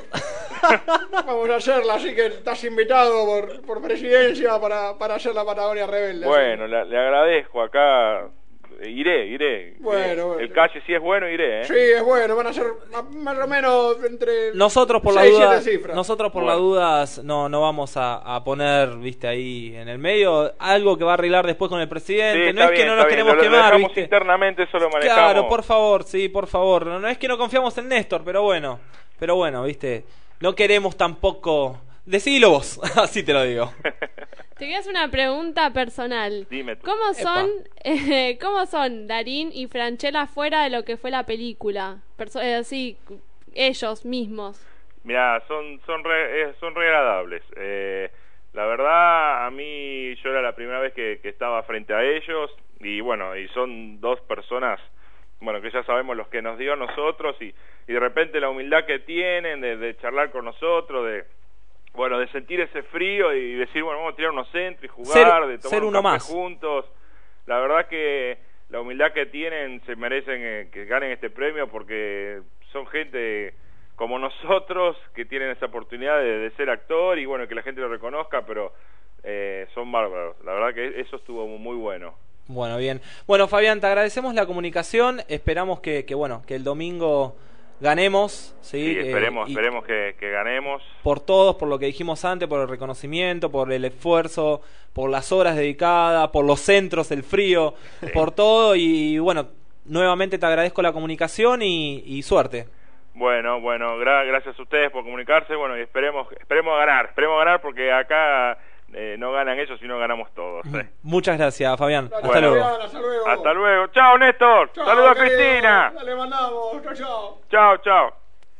Vamos a hacerla, así que estás invitado por, por presidencia para, para hacer la Patagonia Rebelde. Bueno, le, le agradezco acá. Iré, iré. Bueno, Eh, bueno. El calle, si es bueno, iré, ¿eh? Sí, es bueno, van a ser ma- más o menos entre Nosotros por la seis, duda, siete cifras. nosotros por Bueno. las dudas no no vamos a, a poner, viste, ahí en el medio algo que va a arreglar después con el Sí, presidente. está no es bien, que no está nos bien. queremos Lo- lo quemar, dejamos viste. internamente, eso lo manejamos. Claro, por favor, sí, por favor. No, no es que no confiamos en Néstor, pero bueno, pero bueno, viste, no queremos tampoco. Decilo vos, así te lo digo. Te quería hacer una pregunta personal. Dime tú. ¿Cómo Epa. son, eh, ¿Cómo son Darín y Franchella fuera de lo que fue la película? Perso- eh, así, ellos mismos. Mirá, son son re, eh, son re agradables. Eh, la verdad, a mí yo era la primera vez que, que estaba frente a ellos y bueno, y son dos personas, bueno, que ya sabemos los que nos dio a nosotros y, y de repente la humildad que tienen de, de charlar con nosotros, de bueno, de sentir ese frío y decir, bueno, vamos a tirar unos centros y jugar, Ser- de tomar ser un uno café más. juntos. La verdad que la humildad que tienen se merecen eh, que ganen este premio porque son gente como nosotros que tienen esa oportunidad de, de ser actor y bueno, que la gente lo reconozca, pero eh, son bárbaros. La verdad que eso estuvo muy bueno. Bueno, bien. Bueno, Fabián, te agradecemos la comunicación. Esperamos que, que bueno, que el domingo ganemos, sí. Sí, Eh, esperemos, y esperemos que, que ganemos. por todos, por lo que dijimos antes, por el reconocimiento, por el esfuerzo, por las horas dedicadas, por los centros, el frío, por todo. Y bueno, nuevamente te agradezco la comunicación y, y suerte. Bueno, bueno, gra- gracias a ustedes por comunicarse, bueno, y esperemos, esperemos ganar, esperemos ganar porque acá eh, no ganan ellos, sino ganamos todos. eh. Muchas gracias, Fabián. Hasta Bueno. luego. Fabián, hasta luego. Hasta luego. Chao, Néstor. Chao, Saludos a querido. Cristina. Dale, mandamos. Chao, chao. Chao, chao.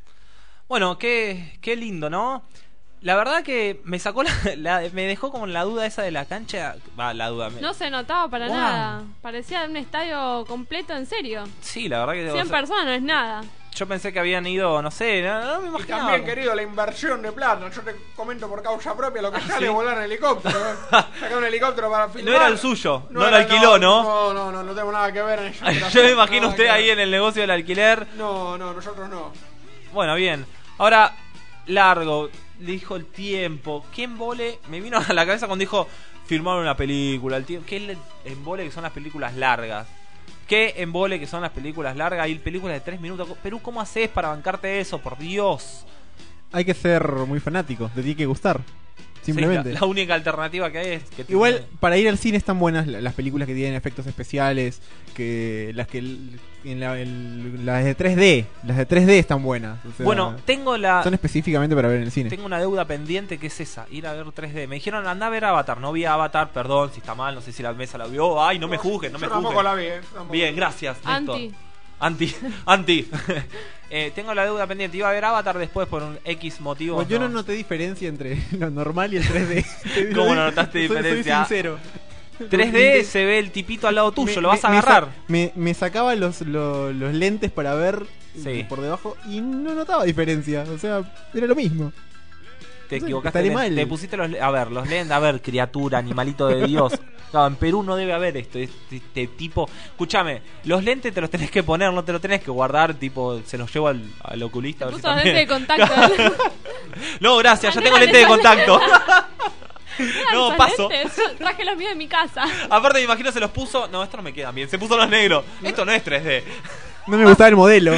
Bueno, qué, qué lindo, ¿no? La verdad que me sacó la, la- me dejó como la duda esa de la cancha. Va, la duda. me- No se notaba para Wow. nada. Parecía un estadio completo, en serio. Sí, la verdad que... cien personas no es nada. Yo pensé que habían ido, no sé, no, no me Y imaginaba. también, querido, la inversión de plata. Yo te comento por causa propia lo que Ah, sale ¿sí? volar en helicóptero. ¿eh? Sacar un helicóptero para filmar. No era el suyo, no, lo era- alquiló, ¿no? No, no, no, no tengo nada que ver en eso. Yo me imagino Nada usted que ahí ver. en el negocio del alquiler. No, no, nosotros no. Bueno, bien. Ahora, largo, dijo el tiempo. ¿Qué embole? Me vino a la cabeza cuando dijo firmar una película. El tiempo. ¿Qué el embole que son las películas largas? ¿Qué embole que son las películas largas? Y películas de tres minutos. Perú, ¿cómo haces para bancarte eso? Por Dios. Hay que ser muy fanático, te tiene que gustar. Simplemente. Sí, la, la única alternativa que hay es que te- Igual, para ir al cine están buenas la- las películas que tienen efectos especiales, que las que el- en la- el- las de tres D, las de tres D están buenas. o sea, Bueno, tengo la son específicamente para ver en el cine. tengo una deuda pendiente que es esa, ir a ver tres D. Me dijeron anda a ver Avatar, no vi Avatar, perdón si está mal, no sé si la mesa la vio. Ay, no me juzguen, no me Yo tampoco juzguen. la vi, ¿eh? Tampoco. Bien, gracias. Néstor. Anti. Anti, anti. Eh, tengo la deuda pendiente. Iba a ver Avatar después por un X motivo. Bueno, yo no noté diferencia entre lo normal y el tres D. Te lo ¿Cómo no digo, notaste soy- diferencia? Soy sincero. tres D se ve el tipito al lado tuyo, Me- lo vas a me- me agarrar. sa- Me, me sacaba los, los, los lentes para ver Sí. por debajo y no notaba diferencia. O sea, era lo mismo. Te No sé, equivocaste. estaré de- mal. Te pusiste los. A ver, los lentes. A ver, criatura, animalito de Dios. No, en Perú no debe haber esto. Este, este tipo. Escúchame, los lentes te los tenés que poner, no te los tenés que guardar. Tipo, se los llevo al, al oculista. A ver si Puso los también. lentes de contacto. No, gracias, ya Andrea, tengo lente de le contacto. Mirá No, esos paso. lentes, traje los míos de mi casa. Aparte, me imagino se los puso. No, estos no me quedan bien. Se puso los negros. Esto no es tres D. No me gustaba el modelo.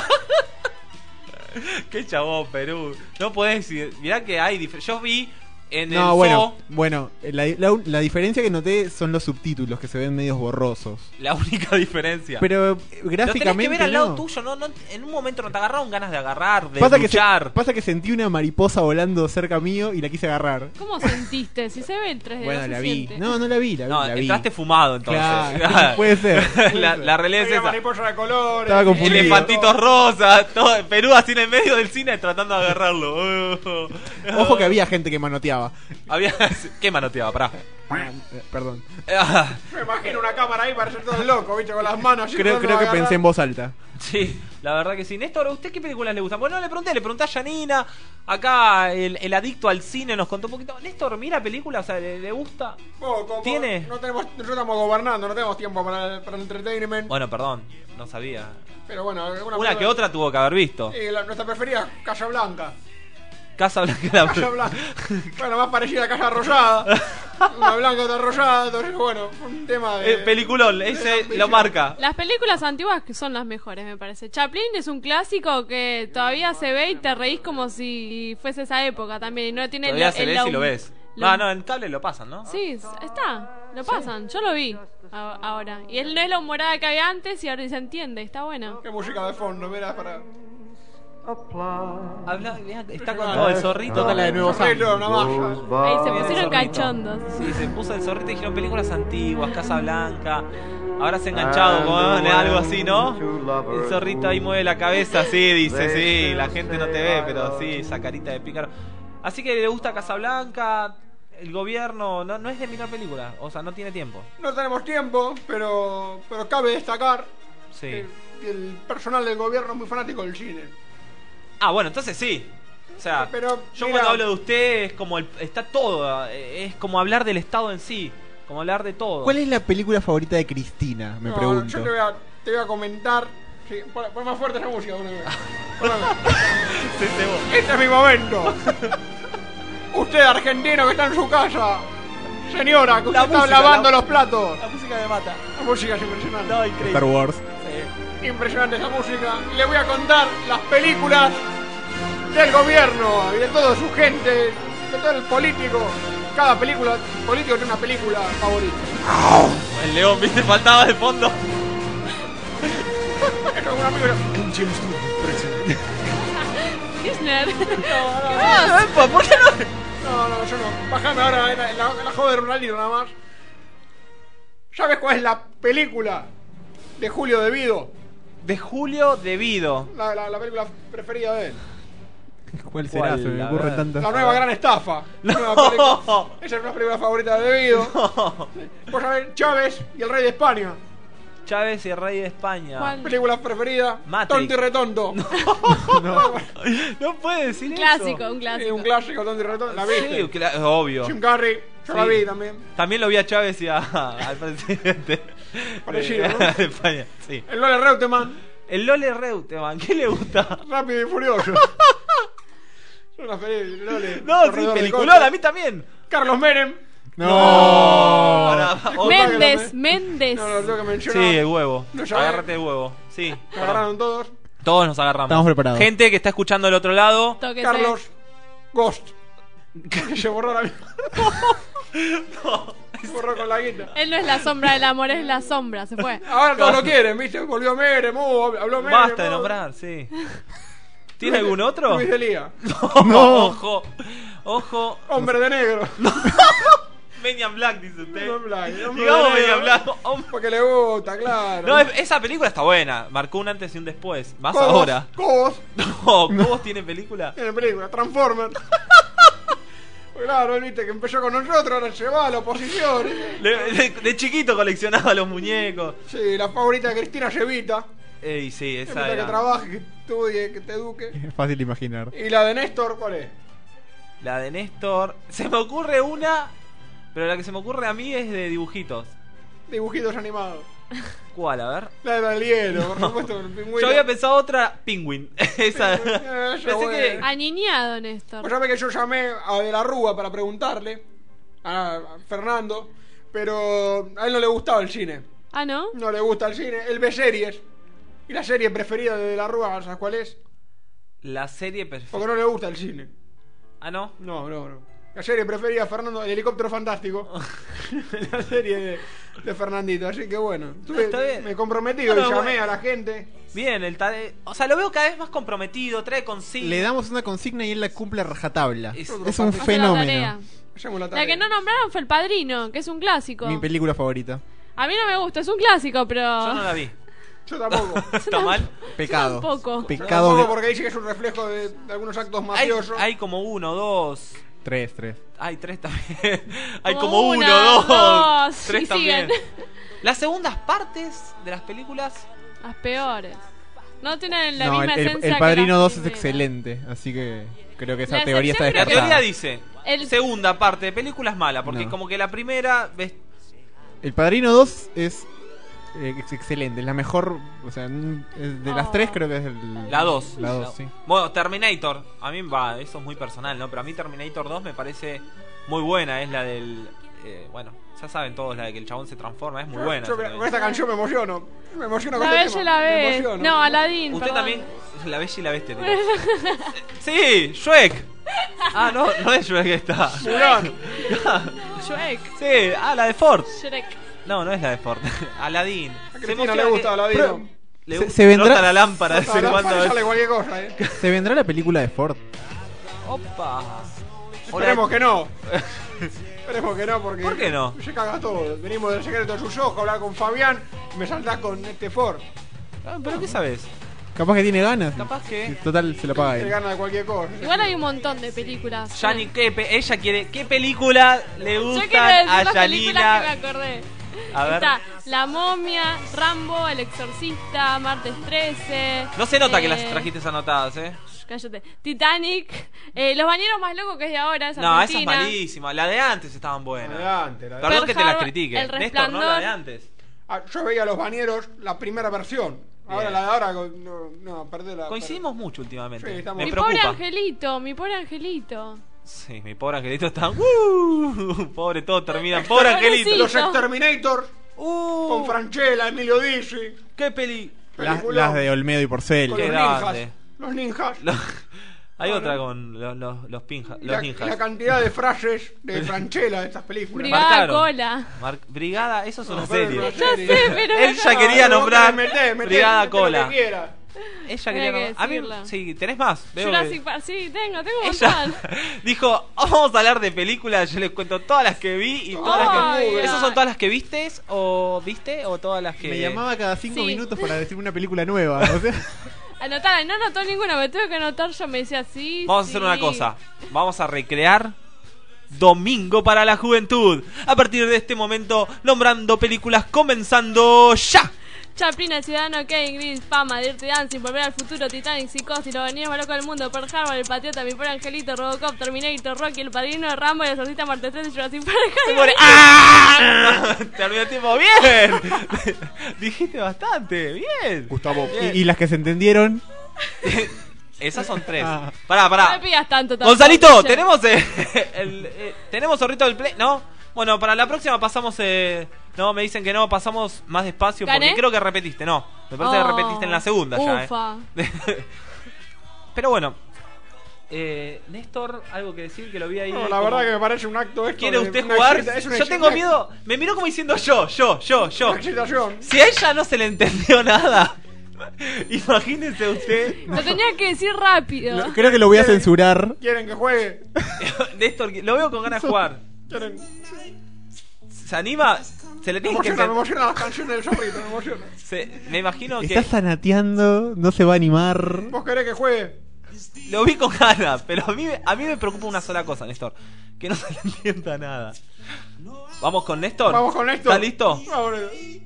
Qué chabón, Perú. No podés decir. Mirá que hay. dif- Yo vi en el No, bueno, zoo. bueno la, la- la diferencia que noté son los subtítulos que se ven medios borrosos. La única diferencia. Pero eh, Lo tenés gráficamente que ver al lado no. tuyo, no, no, en un momento no te agarraron ganas de agarrar, de Pasa que, se- luchar. pasa que sentí una mariposa volando cerca mío y la quise agarrar. ¿Cómo sentiste? Si se ve el tres D, Bueno, no la se vi. siente. No, no la vi, la vi. No, la vi. entraste fumado entonces. Claro, puede ser, puede la, ser. la realidad es Había esa. mariposa de colores. Estaba confundido. Elefantitos rosas, todo, Perú así en el medio del cine tratando de agarrarlo. Ojo que había gente que manoteaba. Había. ¿Qué manoteaba? Pará. Eh, Perdón. Me imagino una cámara ahí para ser todo loco, ¿viste? Con las manos así. Creo, tratando creo de que pensé agarrar. en voz alta. Sí, la verdad que sí. Néstor, ¿a usted qué películas le gustan? Bueno, no le pregunté, le pregunté a Janina. Acá el, el adicto al cine nos contó un poquito. Néstor, ¿mira películas? O sea, ¿le, le gusta? Poco, ¿Tiene? No tenemos, nosotros estamos gobernando, no tenemos tiempo para, para el entertainment. Bueno, perdón, no sabía. Pero bueno, alguna Una que otra tuvo que haber visto. Sí, la- nuestra preferida, Casa Blanca. Casa Blanca la Casa Blanca. Bueno, más parecida a Casa Rosada. Una blanca, otra rosada. Entonces, bueno, un tema de. Eh, peliculón, ese lo marca. Las películas antiguas que son las mejores, me parece. Chaplin es un clásico que todavía se ve y te reís como si fuese esa época también. Y no tiene Todavía el, se el ve la- si lo ves. lo- Ah, no, en cable lo pasan, ¿no? Sí, está. Lo pasan. Yo lo vi a- ahora. Y él no es la humorada que había antes y ahora se entiende. Está bueno. Qué música de fondo, mira, para. Habla, mirá, está con todo el zorrito. Toca la de Nuevo Sam. Zorrito, una malla. Ahí se Bien, pusieron zorrito. cachondos. Sí, se puso el zorrito y dijeron películas antiguas, Casa Blanca. Ahora se ha enganchado con algo así, ¿no? El zorrito ahí mueve la cabeza, sí, dice, sí, la gente no te ve, pero sí, esa carita de pícaro. Así que le gusta Casa Blanca, el gobierno, no, no es de mirar películas, o sea, no tiene tiempo. No tenemos tiempo, pero, pero cabe destacar Sí. que, que el personal del gobierno es muy fanático del cine. Ah, bueno, entonces sí. O sea, Pero, yo mira, cuando hablo de usted es como el, está todo, eh, es como hablar del Estado en sí, como hablar de todo. ¿Cuál es la película favorita de Cristina? Me no, pregunto. Yo te voy a, te voy a comentar. Sí, pon, pon más fuerte esa música, poneme. Poneme. Sí, sí, vos. Este es mi momento. Usted, argentino que está en su casa. Señora, que usted La está música, lavando la- los platos. La música me mata. La música es impresionante. No, increíble. Star Wars. Sí. Impresionante esa música. Y le voy a contar las películas del gobierno y de toda su gente, de todo el político. Cada película, político tiene una película favorita. El león, viste, faltaba de fondo. Esto es una película. Kirchner. Epa, ¿por qué no? No, no, yo no. Bájame ahora en la, en la, en la joda de Ronaldinho nada más. ¿Sabes cuál es la película de Julio De Vido? De Julio Debido. La, la, la película preferida de él. ¿Cuál será? ¿Cuál? Se me A ocurren ver. tantas. La nueva gran estafa. La No. nueva película. Esa es una película favorita de De Vido. Vos sabés, Chávez y el rey de España. Chávez y el rey de España. ¿Cuál? Película preferida. Matrix. Tonto y retonto. No, no puede decir Un eso. clásico, un Sí, clásico. un clásico, Tonto y retonto. ¿La viste? Sí, cla- obvio. Jim Carrey. Yo Sí. la vi también. También lo vi a Chávez y a, al presidente Parecido, de, ¿no? de España. Sí. El Lole Reutemann. El Lole Reutemann, ¿qué le gusta? Rápido y Furioso. Son las películas. Lole. No, sí, Corredor de peliculón, coche. a mí también. Carlos Menem. No. Para- otro- Méndez, Méndez. No, no, lo tengo que mencionar. Sí, el huevo. No sabés. Agárrate el huevo. Sí. Se agarraron todos. Todos nos agarramos. Estamos preparados. Gente que está escuchando del otro lado. Tóquese. Carlos Ghost. Que se borró la No. Se borró con la guita. Él no es la sombra del amor, es la sombra, se fue. Ahora todos lo quieren, ¿viste? Volvió Menem, uh, habló Menem. Basta de uh. nombrar, sí. ¿Tiene algún otro? Luis de Lía. No. Ojo. Ojo. Hombre de negro. Men in Black, dice usted. Hombre de Digamos Men negro. in Black. Hom- Porque le gusta, claro. No, es- esa película está buena. Marcó un antes y un después. Más Cobos, ahora. Cobos. No, ¿Cobos tiene película? Tiene película. Transformers. Claro, él viste que empezó con nosotros, ahora se va a la oposición. De, de- de chiquito coleccionaba los muñecos. Sí, la favorita de Cristina Cevita. Ey, sí, esa Cevita que era. trabaje, que estudie, que te eduque. Es fácil de imaginar. Y la de Néstor, ¿cuál es? La de Néstor. Se me ocurre una, pero la que se me ocurre a mí es de dibujitos. Dibujitos animados. ¿Cuál? A ver. La del hielo, por supuesto, el pingüino. Yo había pensado otra, Penguin. Esa. Eh, esa Pensé que. buena. Aniñado, Néstor. Vos sabés que yo llamé a De la Rúa para preguntarle a Fernando, pero a él no le gustaba el cine. Ah, ¿no? No le gusta el cine, él ve series. Y la serie preferida de De la Rúa, ¿sabes cuál es? La serie perfecta. Porque no le gusta el cine. Ah, no. No, no, no. La serie preferida de Fernando, El helicóptero fantástico. La serie de, de Fernandito, así que bueno. Tuve- está bien. me comprometí No, y no, llamé bueno. a la gente. Bien, el tade... O sea, lo veo cada vez más comprometido, trae consigna. Le damos una consigna y él la cumple a rajatabla. Es- Es, un Hace la fenómeno. tarea. Hacemos la La tarea. que no nombraron fue El Padrino, que es un clásico. Mi película favorita. A mí no me gusta, es un clásico, pero... Yo no la vi. Yo tampoco. ¿Está mal? Pecado. tampoco. Yo Pecado tampoco de... porque dice que es un reflejo de, de algunos actos Hay, mafiosos. hay como uno, dos. Tres, tres. Hay tres también. Hay Como como uno, una, dos. dos, Tres y también. siguen. Las segundas partes de las películas. Las peores. No tienen la No, el, misma el- esencia el que Padrino las dos es primeras. excelente. Así que creo que esa La teoría está excepción La creo que- teoría descartada. dice: El- segunda parte de películas mala. Porque No. como que la primera. Ves, El Padrino dos es, eh, es excelente. Es la mejor. O sea, n- es de las Oh. tres creo que es el, la dos. La dos, sí. Bueno, Terminator. A mí va, eso es muy personal, ¿no? Pero a mí Terminator dos me parece muy buena. Es la del. eh, bueno, ya saben todos, la de que el chabón se transforma. Es muy Yo- buena. yo esa con esta canción me emociono. Me emociono con La este Bella y tema. la Me Bestia. emociono. No, Aladdin. Usted perdón. también. La Bella y la Bestia. tío. Sí, Shrek. Ah, no, no es Shrek esta. Mulan. Shrek. Sí, ah, la de Ford. Shrek. No, no es la de Ford. Aladdin. A Cristina le gusta Aladdin. Pro- Le Se- gusta se vendrá- la lámpara de Hasta vez en la- cuando. sale cualquier cosa, eh. Se vendrá la película de Ford. Opa. Esperemos que no. Esperemos que no, porque. ¿Por qué no? Se caga todo. Venimos del secreto de sus ojos a hablar con Fabián y me saltás con este Ford. Ah, ¿Pero qué sabes? Capaz que tiene ganas. Capaz que. Total, se lo paga Se él. gana de cualquier cosa. Igual hay un montón de películas. Yani, ¿qué pe- ella quiere. ¿Qué película le Yo quiero gustan decir a las películas Yanina? que me acordé. A ver. Está La Momia, Rambo, El Exorcista, Martes trece. No se nota que eh, las trajiste anotadas, ¿eh? Cállate. Titanic. Eh, Los Bañeros Más Locos, que es de ahora. Es No, esa es argentina. malísima. La de antes estaban buenas. Adelante, la de- Perdón Pearl que te las Harbor, critique. El Néstor, no la de Resplandor. antes. Ah, yo veía Los Bañeros, la primera versión. Ahora Bien. la de ahora, no, no perdé la. Coincidimos mucho últimamente. Sí, estamos- Me Mi pobre preocupa. angelito, mi pobre angelito. Sí, mi pobre angelito está. ¡Uh! Pobre, todo termina. Pobre angelito. Pobrecito. Los Exterminator ¡Uh! con Franchella, Emilio Dizzi. ¡Qué peli! Las, Peliculón. las de Olmedo y Porcel. Con Qué los grande. ninjas. Los ninjas. Lo- Hay No, otra no. con los, los, los, pinja- Y los la, ninjas. y la cantidad de frases de Franchella de estas películas. Brigada Marcaron. Cola. Mar- Brigada, eso es una No, pero serie. es una serie. Ya sé, pero Él ya no. quería No, nombrar meté, meté, Brigada meté lo que Cola. quiera. Ella Tenía quería que nombrar. A mí, decirla. sí, tenés más. Veo Jurassic que- Park, sí, tengo, tengo un Ella montón. dijo, vamos a hablar de películas, yo les cuento todas las que vi y todas Ay, las que... ay. ¿Esas son todas las que vistes o viste o todas las que... Me llamaba cada cinco Sí. minutos para decirme una película nueva. O sea, Anotala, y no anotó ninguna, me tuve que anotar, yo me decía sí. Vamos a sí. hacer una cosa, vamos a recrear Domingo para la Juventud. A partir de este momento, nombrando películas comenzando ya. Chaplin, El Ciudadano Kane, Gris, Fama, Dirty Dancing, Volver al Futuro, Titanic, Psicosis, Los Venidos más locos del mundo, Pearl Harbor, El Patriota, Mi Pobre Angelito, Robocop, Terminator, Rocky, El Padrino, Rambo, El Exorcista, Martes tres y Jurassic Park. ¡Ah! Terminó el tiempo bien. Dijiste bastante, bien. Gustavo. Bien. Y, y las que se entendieron. Esas son tres. Ah. Pará, pará. No me pidas tanto tampoco, Gonzalito, che. tenemos eh, el, eh, tenemos zorrito del play, ¿no? Bueno, para la próxima pasamos eh, no, me dicen que no, pasamos más despacio ¿Gané? porque creo que repetiste, no. Me parece Oh, que repetiste en la segunda ya, ufa. eh. Pero bueno, eh, Néstor, algo que decir que lo vi ahí. No, eh, la como- verdad que me parece un acto esto. ¿Quiere de usted una jugar? excita- es una Yo tengo excita- miedo. Me miró como diciendo yo, yo, yo, yo. Una excitación. Si a ella no se le entendió nada, imagínese usted. Lo tenía que decir rápido. Lo- creo que lo voy a censurar. ¿Quieren que juegue? Néstor, lo veo con ganas de jugar. ¿Quieren? ¿Se anima? Se le Me tiene que emociona, me entender. emociona las canciones del zorrito, me emociona. Se- me imagino que Está zanateando, no se va a animar. ¿Vos querés que juegue? lo vi con ganas, pero a mí, a mí me preocupa una sola cosa, Néstor. Que no se le entienda nada. Vamos con Néstor. Vamos con Néstor. ¿Está listo? Vamos.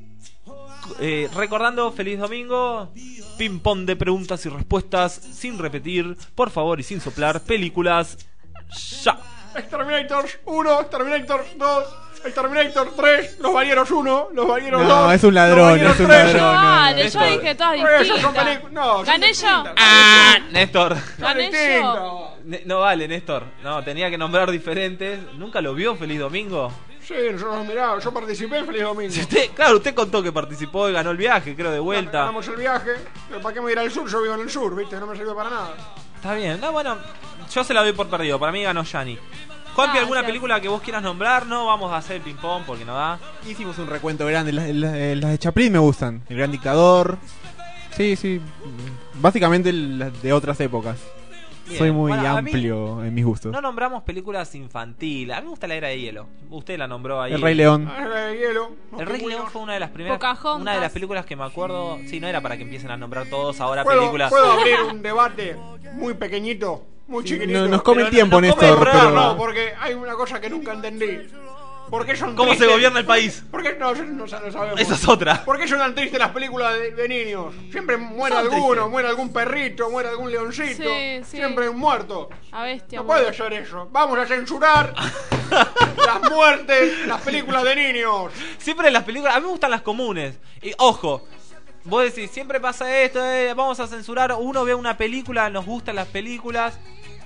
Eh, recordando, feliz domingo. Ping pong de preguntas y respuestas sin repetir, por favor y sin soplar. Películas ya. Exterminator uno, Exterminator dos, Exterminator tres, Los Balleros uno, Los Balleros No, dos. es un ladrón, Los es un Balleros tres. ladrón. no, no, no. Vale, yo dije todas Esas son distintas. películas. No, son ¿Gané yo? distintas. Ah, Néstor. Son Gané distintas. yo. Ne- No vale, Néstor. No, tenía que nombrar diferentes. ¿Nunca lo vio Feliz Domingo? Sí, nosotros mirá, yo participé en Feliz Domingo. Si usted, claro, usted contó que participó y ganó el viaje, creo, de vuelta. Ganamos el viaje. pero ¿Para qué me voy a ir al sur? Yo vivo en el sur, ¿viste? No me sirve para nada. Está bien. No, bueno, yo se la doy por perdido. Para mí ganó Yanni. Juanpi, Gracias. ¿alguna película que vos quieras nombrar? No vamos a hacer el ping-pong porque no da. Hicimos un recuento grande. Las, las- las de Chaplin me gustan. El Gran Dictador. Sí, sí. Básicamente las de otras épocas. Bien. Soy muy Bueno, a mí amplio en mis gustos. No nombramos películas infantiles. A mí me gusta La Era de Hielo. Usted la nombró ahí. El Rey León. Ah, de hielo. El Rey León fue una de las primeras. Pocahontas. Una de las películas que me acuerdo. Sí, no era para que empiecen a nombrar todos ahora ¿Puedo, películas. puedo abrir un debate muy pequeñito, muy Sí, chiquitito? no- nos come el Pero tiempo, nos come Néstor, el pero- programa, No, porque hay una cosa que nunca entendí. ¿Por qué son ¿Cómo se tristes? gobierna el país? ¿Por qué no, no, no sabemos? Esa es otra. ¿Por qué son tan tristes las películas de, de niños? Siempre muere Son alguno, tristes. muere algún perrito, muere algún leoncito. Sí, sí. Siempre un muerto. A bestia. No bueno. puede ser eso. Vamos a censurar las muertes, las películas de niños. Siempre las películas. A mí me gustan las comunes. Y ojo. Vos decís, siempre pasa esto, eh, vamos a censurar. Uno ve una película, nos gustan las películas.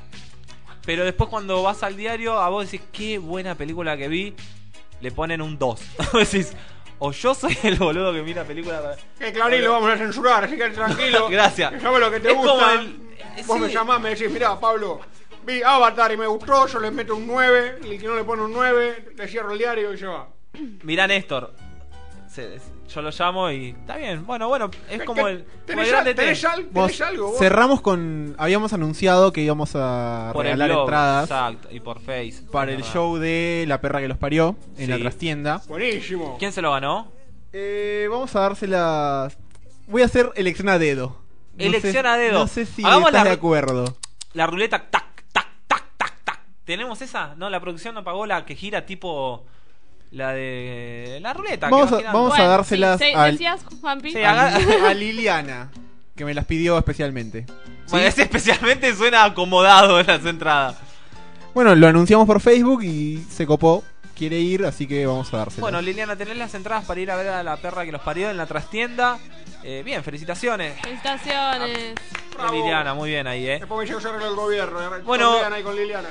Pero después cuando vas al diario, a vos decís, qué buena película que vi. Le ponen un dos. Vos decís, o yo soy el boludo que mira películas. Que Clarín lo vamos a censurar, así que tranquilo. Gracias. Que sabes lo que te Es gusta. como el- Vos sí. me llamás, me decís, mirá, Pablo, vi Avatar y me gustó, yo le meto un nueve, y el que no le pone un nueve, le cierro el diario y se va. Mirá, Néstor. Se- yo lo llamo y está bien. Bueno, bueno, es ¿Qué- como qué- el, como el ¿Tenés, grande al- tenés T. al- Vos, tenés algo? Vos? cerramos con. Habíamos anunciado que íbamos a Por el regalar blog, entradas exacto, y por Face. para el show de La Perra que los parió en Sí. la trastienda. Buenísimo. ¿Quién se lo ganó? Eh, vamos a dárselas. Voy a hacer elección a dedo. No Elección sé- a dedo. No sé si Hagamos estás la- de acuerdo. La ruleta, tac, tac, tac, tac, tac. ¿Tenemos esa? No, la producción no pagó la que gira tipo la de la ruleta. que Vamos va a, girando. vamos a dárselas Sí, al- decías, Juanpi. Sí, a, haga- a Liliana, que me las pidió especialmente. Bueno, ese especialmente suena acomodado en las entradas. Bueno, lo anunciamos por Facebook y se copó. Quiere ir, así que vamos a dárselas. Bueno, Liliana, tenés las entradas para ir a ver a la perra que los parió en la trastienda. Eh, bien, felicitaciones. Felicitaciones. Bravo. Liliana, muy bien ahí, eh. Después me llegó a arreglar el gobierno. eh, Bueno. con Liliana y con Liliana.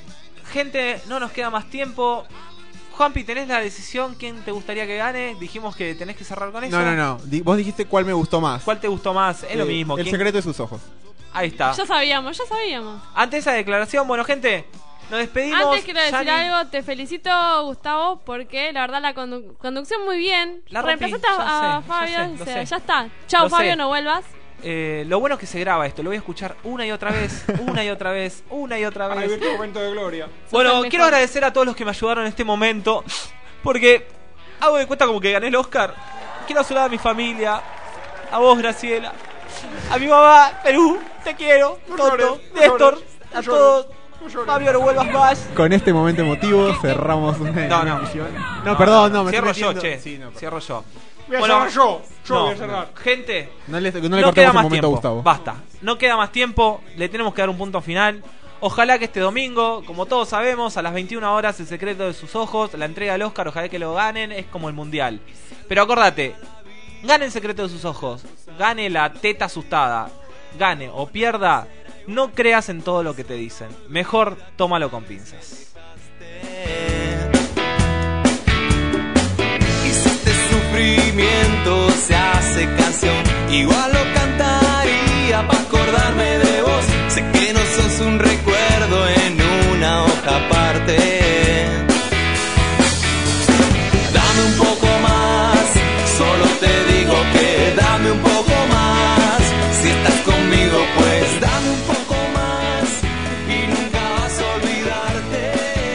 Gente, no nos queda más tiempo. Juanpi, ¿tenés la decisión? ¿Quién te gustaría que gane? Dijimos que tenés que cerrar con eso. no, no, no. Di- Vos dijiste cuál me gustó más. ¿Cuál te gustó más? Es lo Eh, mismo. El ¿Quién- secreto de sus ojos. Ahí está. Ya sabíamos, ya sabíamos. Ante esa declaración, bueno, gente, nos despedimos. Antes quiero decir Yani, algo, te felicito, Gustavo, porque la verdad la condu- conducción muy bien. La rompí, Reemplazaste ya a, a sé, Fabio, ya sé, lo o sea, sé. ya está. Chao, Lo Fabio, sé. no vuelvas. eh, lo bueno es que se graba esto, lo voy a escuchar una y otra vez, una y otra vez, una y otra Para vez. vivir tu momento de gloria. Bueno, Sos el quiero mejor. agradecer a todos los que me ayudaron en este momento, porque hago de cuenta como que gané el Oscar. Quiero saludar a mi familia, a vos, Graciela, a mi mamá, Perú, te quiero, No Toto, llores, no Néstor, llores, a no todos. llores, Fabio, no vuelvas más. Con este momento emotivo cerramos una, No, una no. emisión. No, perdón, no, me Cierro estoy yo, metiendo- che. Sí, no, perdón. Cierro yo. Voy a cerrar yo. Yo no, voy a cerrar. Gente, No le, no le no cortemos queda el más momento tiempo. a Gustavo. Basta. No queda más tiempo. Le tenemos que dar un punto final. Ojalá que este domingo, como todos sabemos, a las veintiuna horas, El secreto de sus ojos, la entrega del Oscar, ojalá que lo ganen, es como el mundial. Pero acordate, gane El secreto de sus ojos, gane La teta asustada, gane o pierda, no creas en todo lo que te dicen. Mejor tómalo con pinzas. Y si este sufrimiento se hace canción, igual lo cantaría para acordarme de vos. Sé que no sos un recuerdo en una hoja aparte. Dame un poco más, solo te digo que dame un poco más. Si estás conmigo, pues dame un poco más y nunca vas a olvidarte.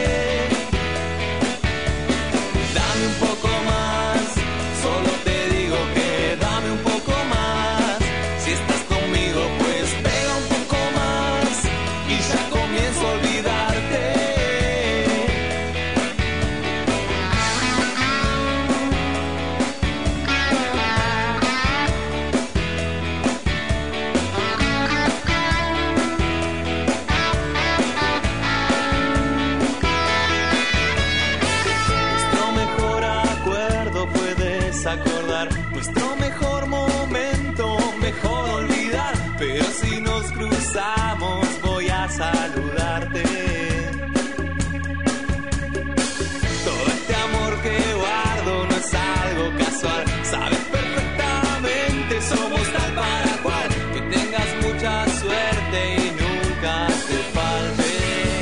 Dame un poco más, solo te digo que dame un poco más. Si estás conmigo, pues pega un poco más y ya comienzo a olvidarte. Nuestro mejor acuerdo fue desacordar, nuestro mejor momento, mejor olvidar. Pero si nos cruzamos voy a saludarte. Todo este amor que guardo no es algo casual, sabes perfectamente, somos tal para cual. Que tengas mucha suerte y nunca te falte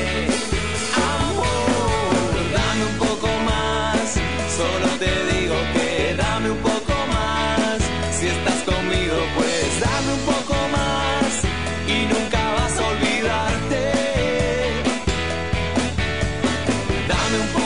amor. Dame un poco más, solo te digo que dame un poco más. Si estás conmigo, pues dame un poco más y nunca vas a olvidarte. Dame un poco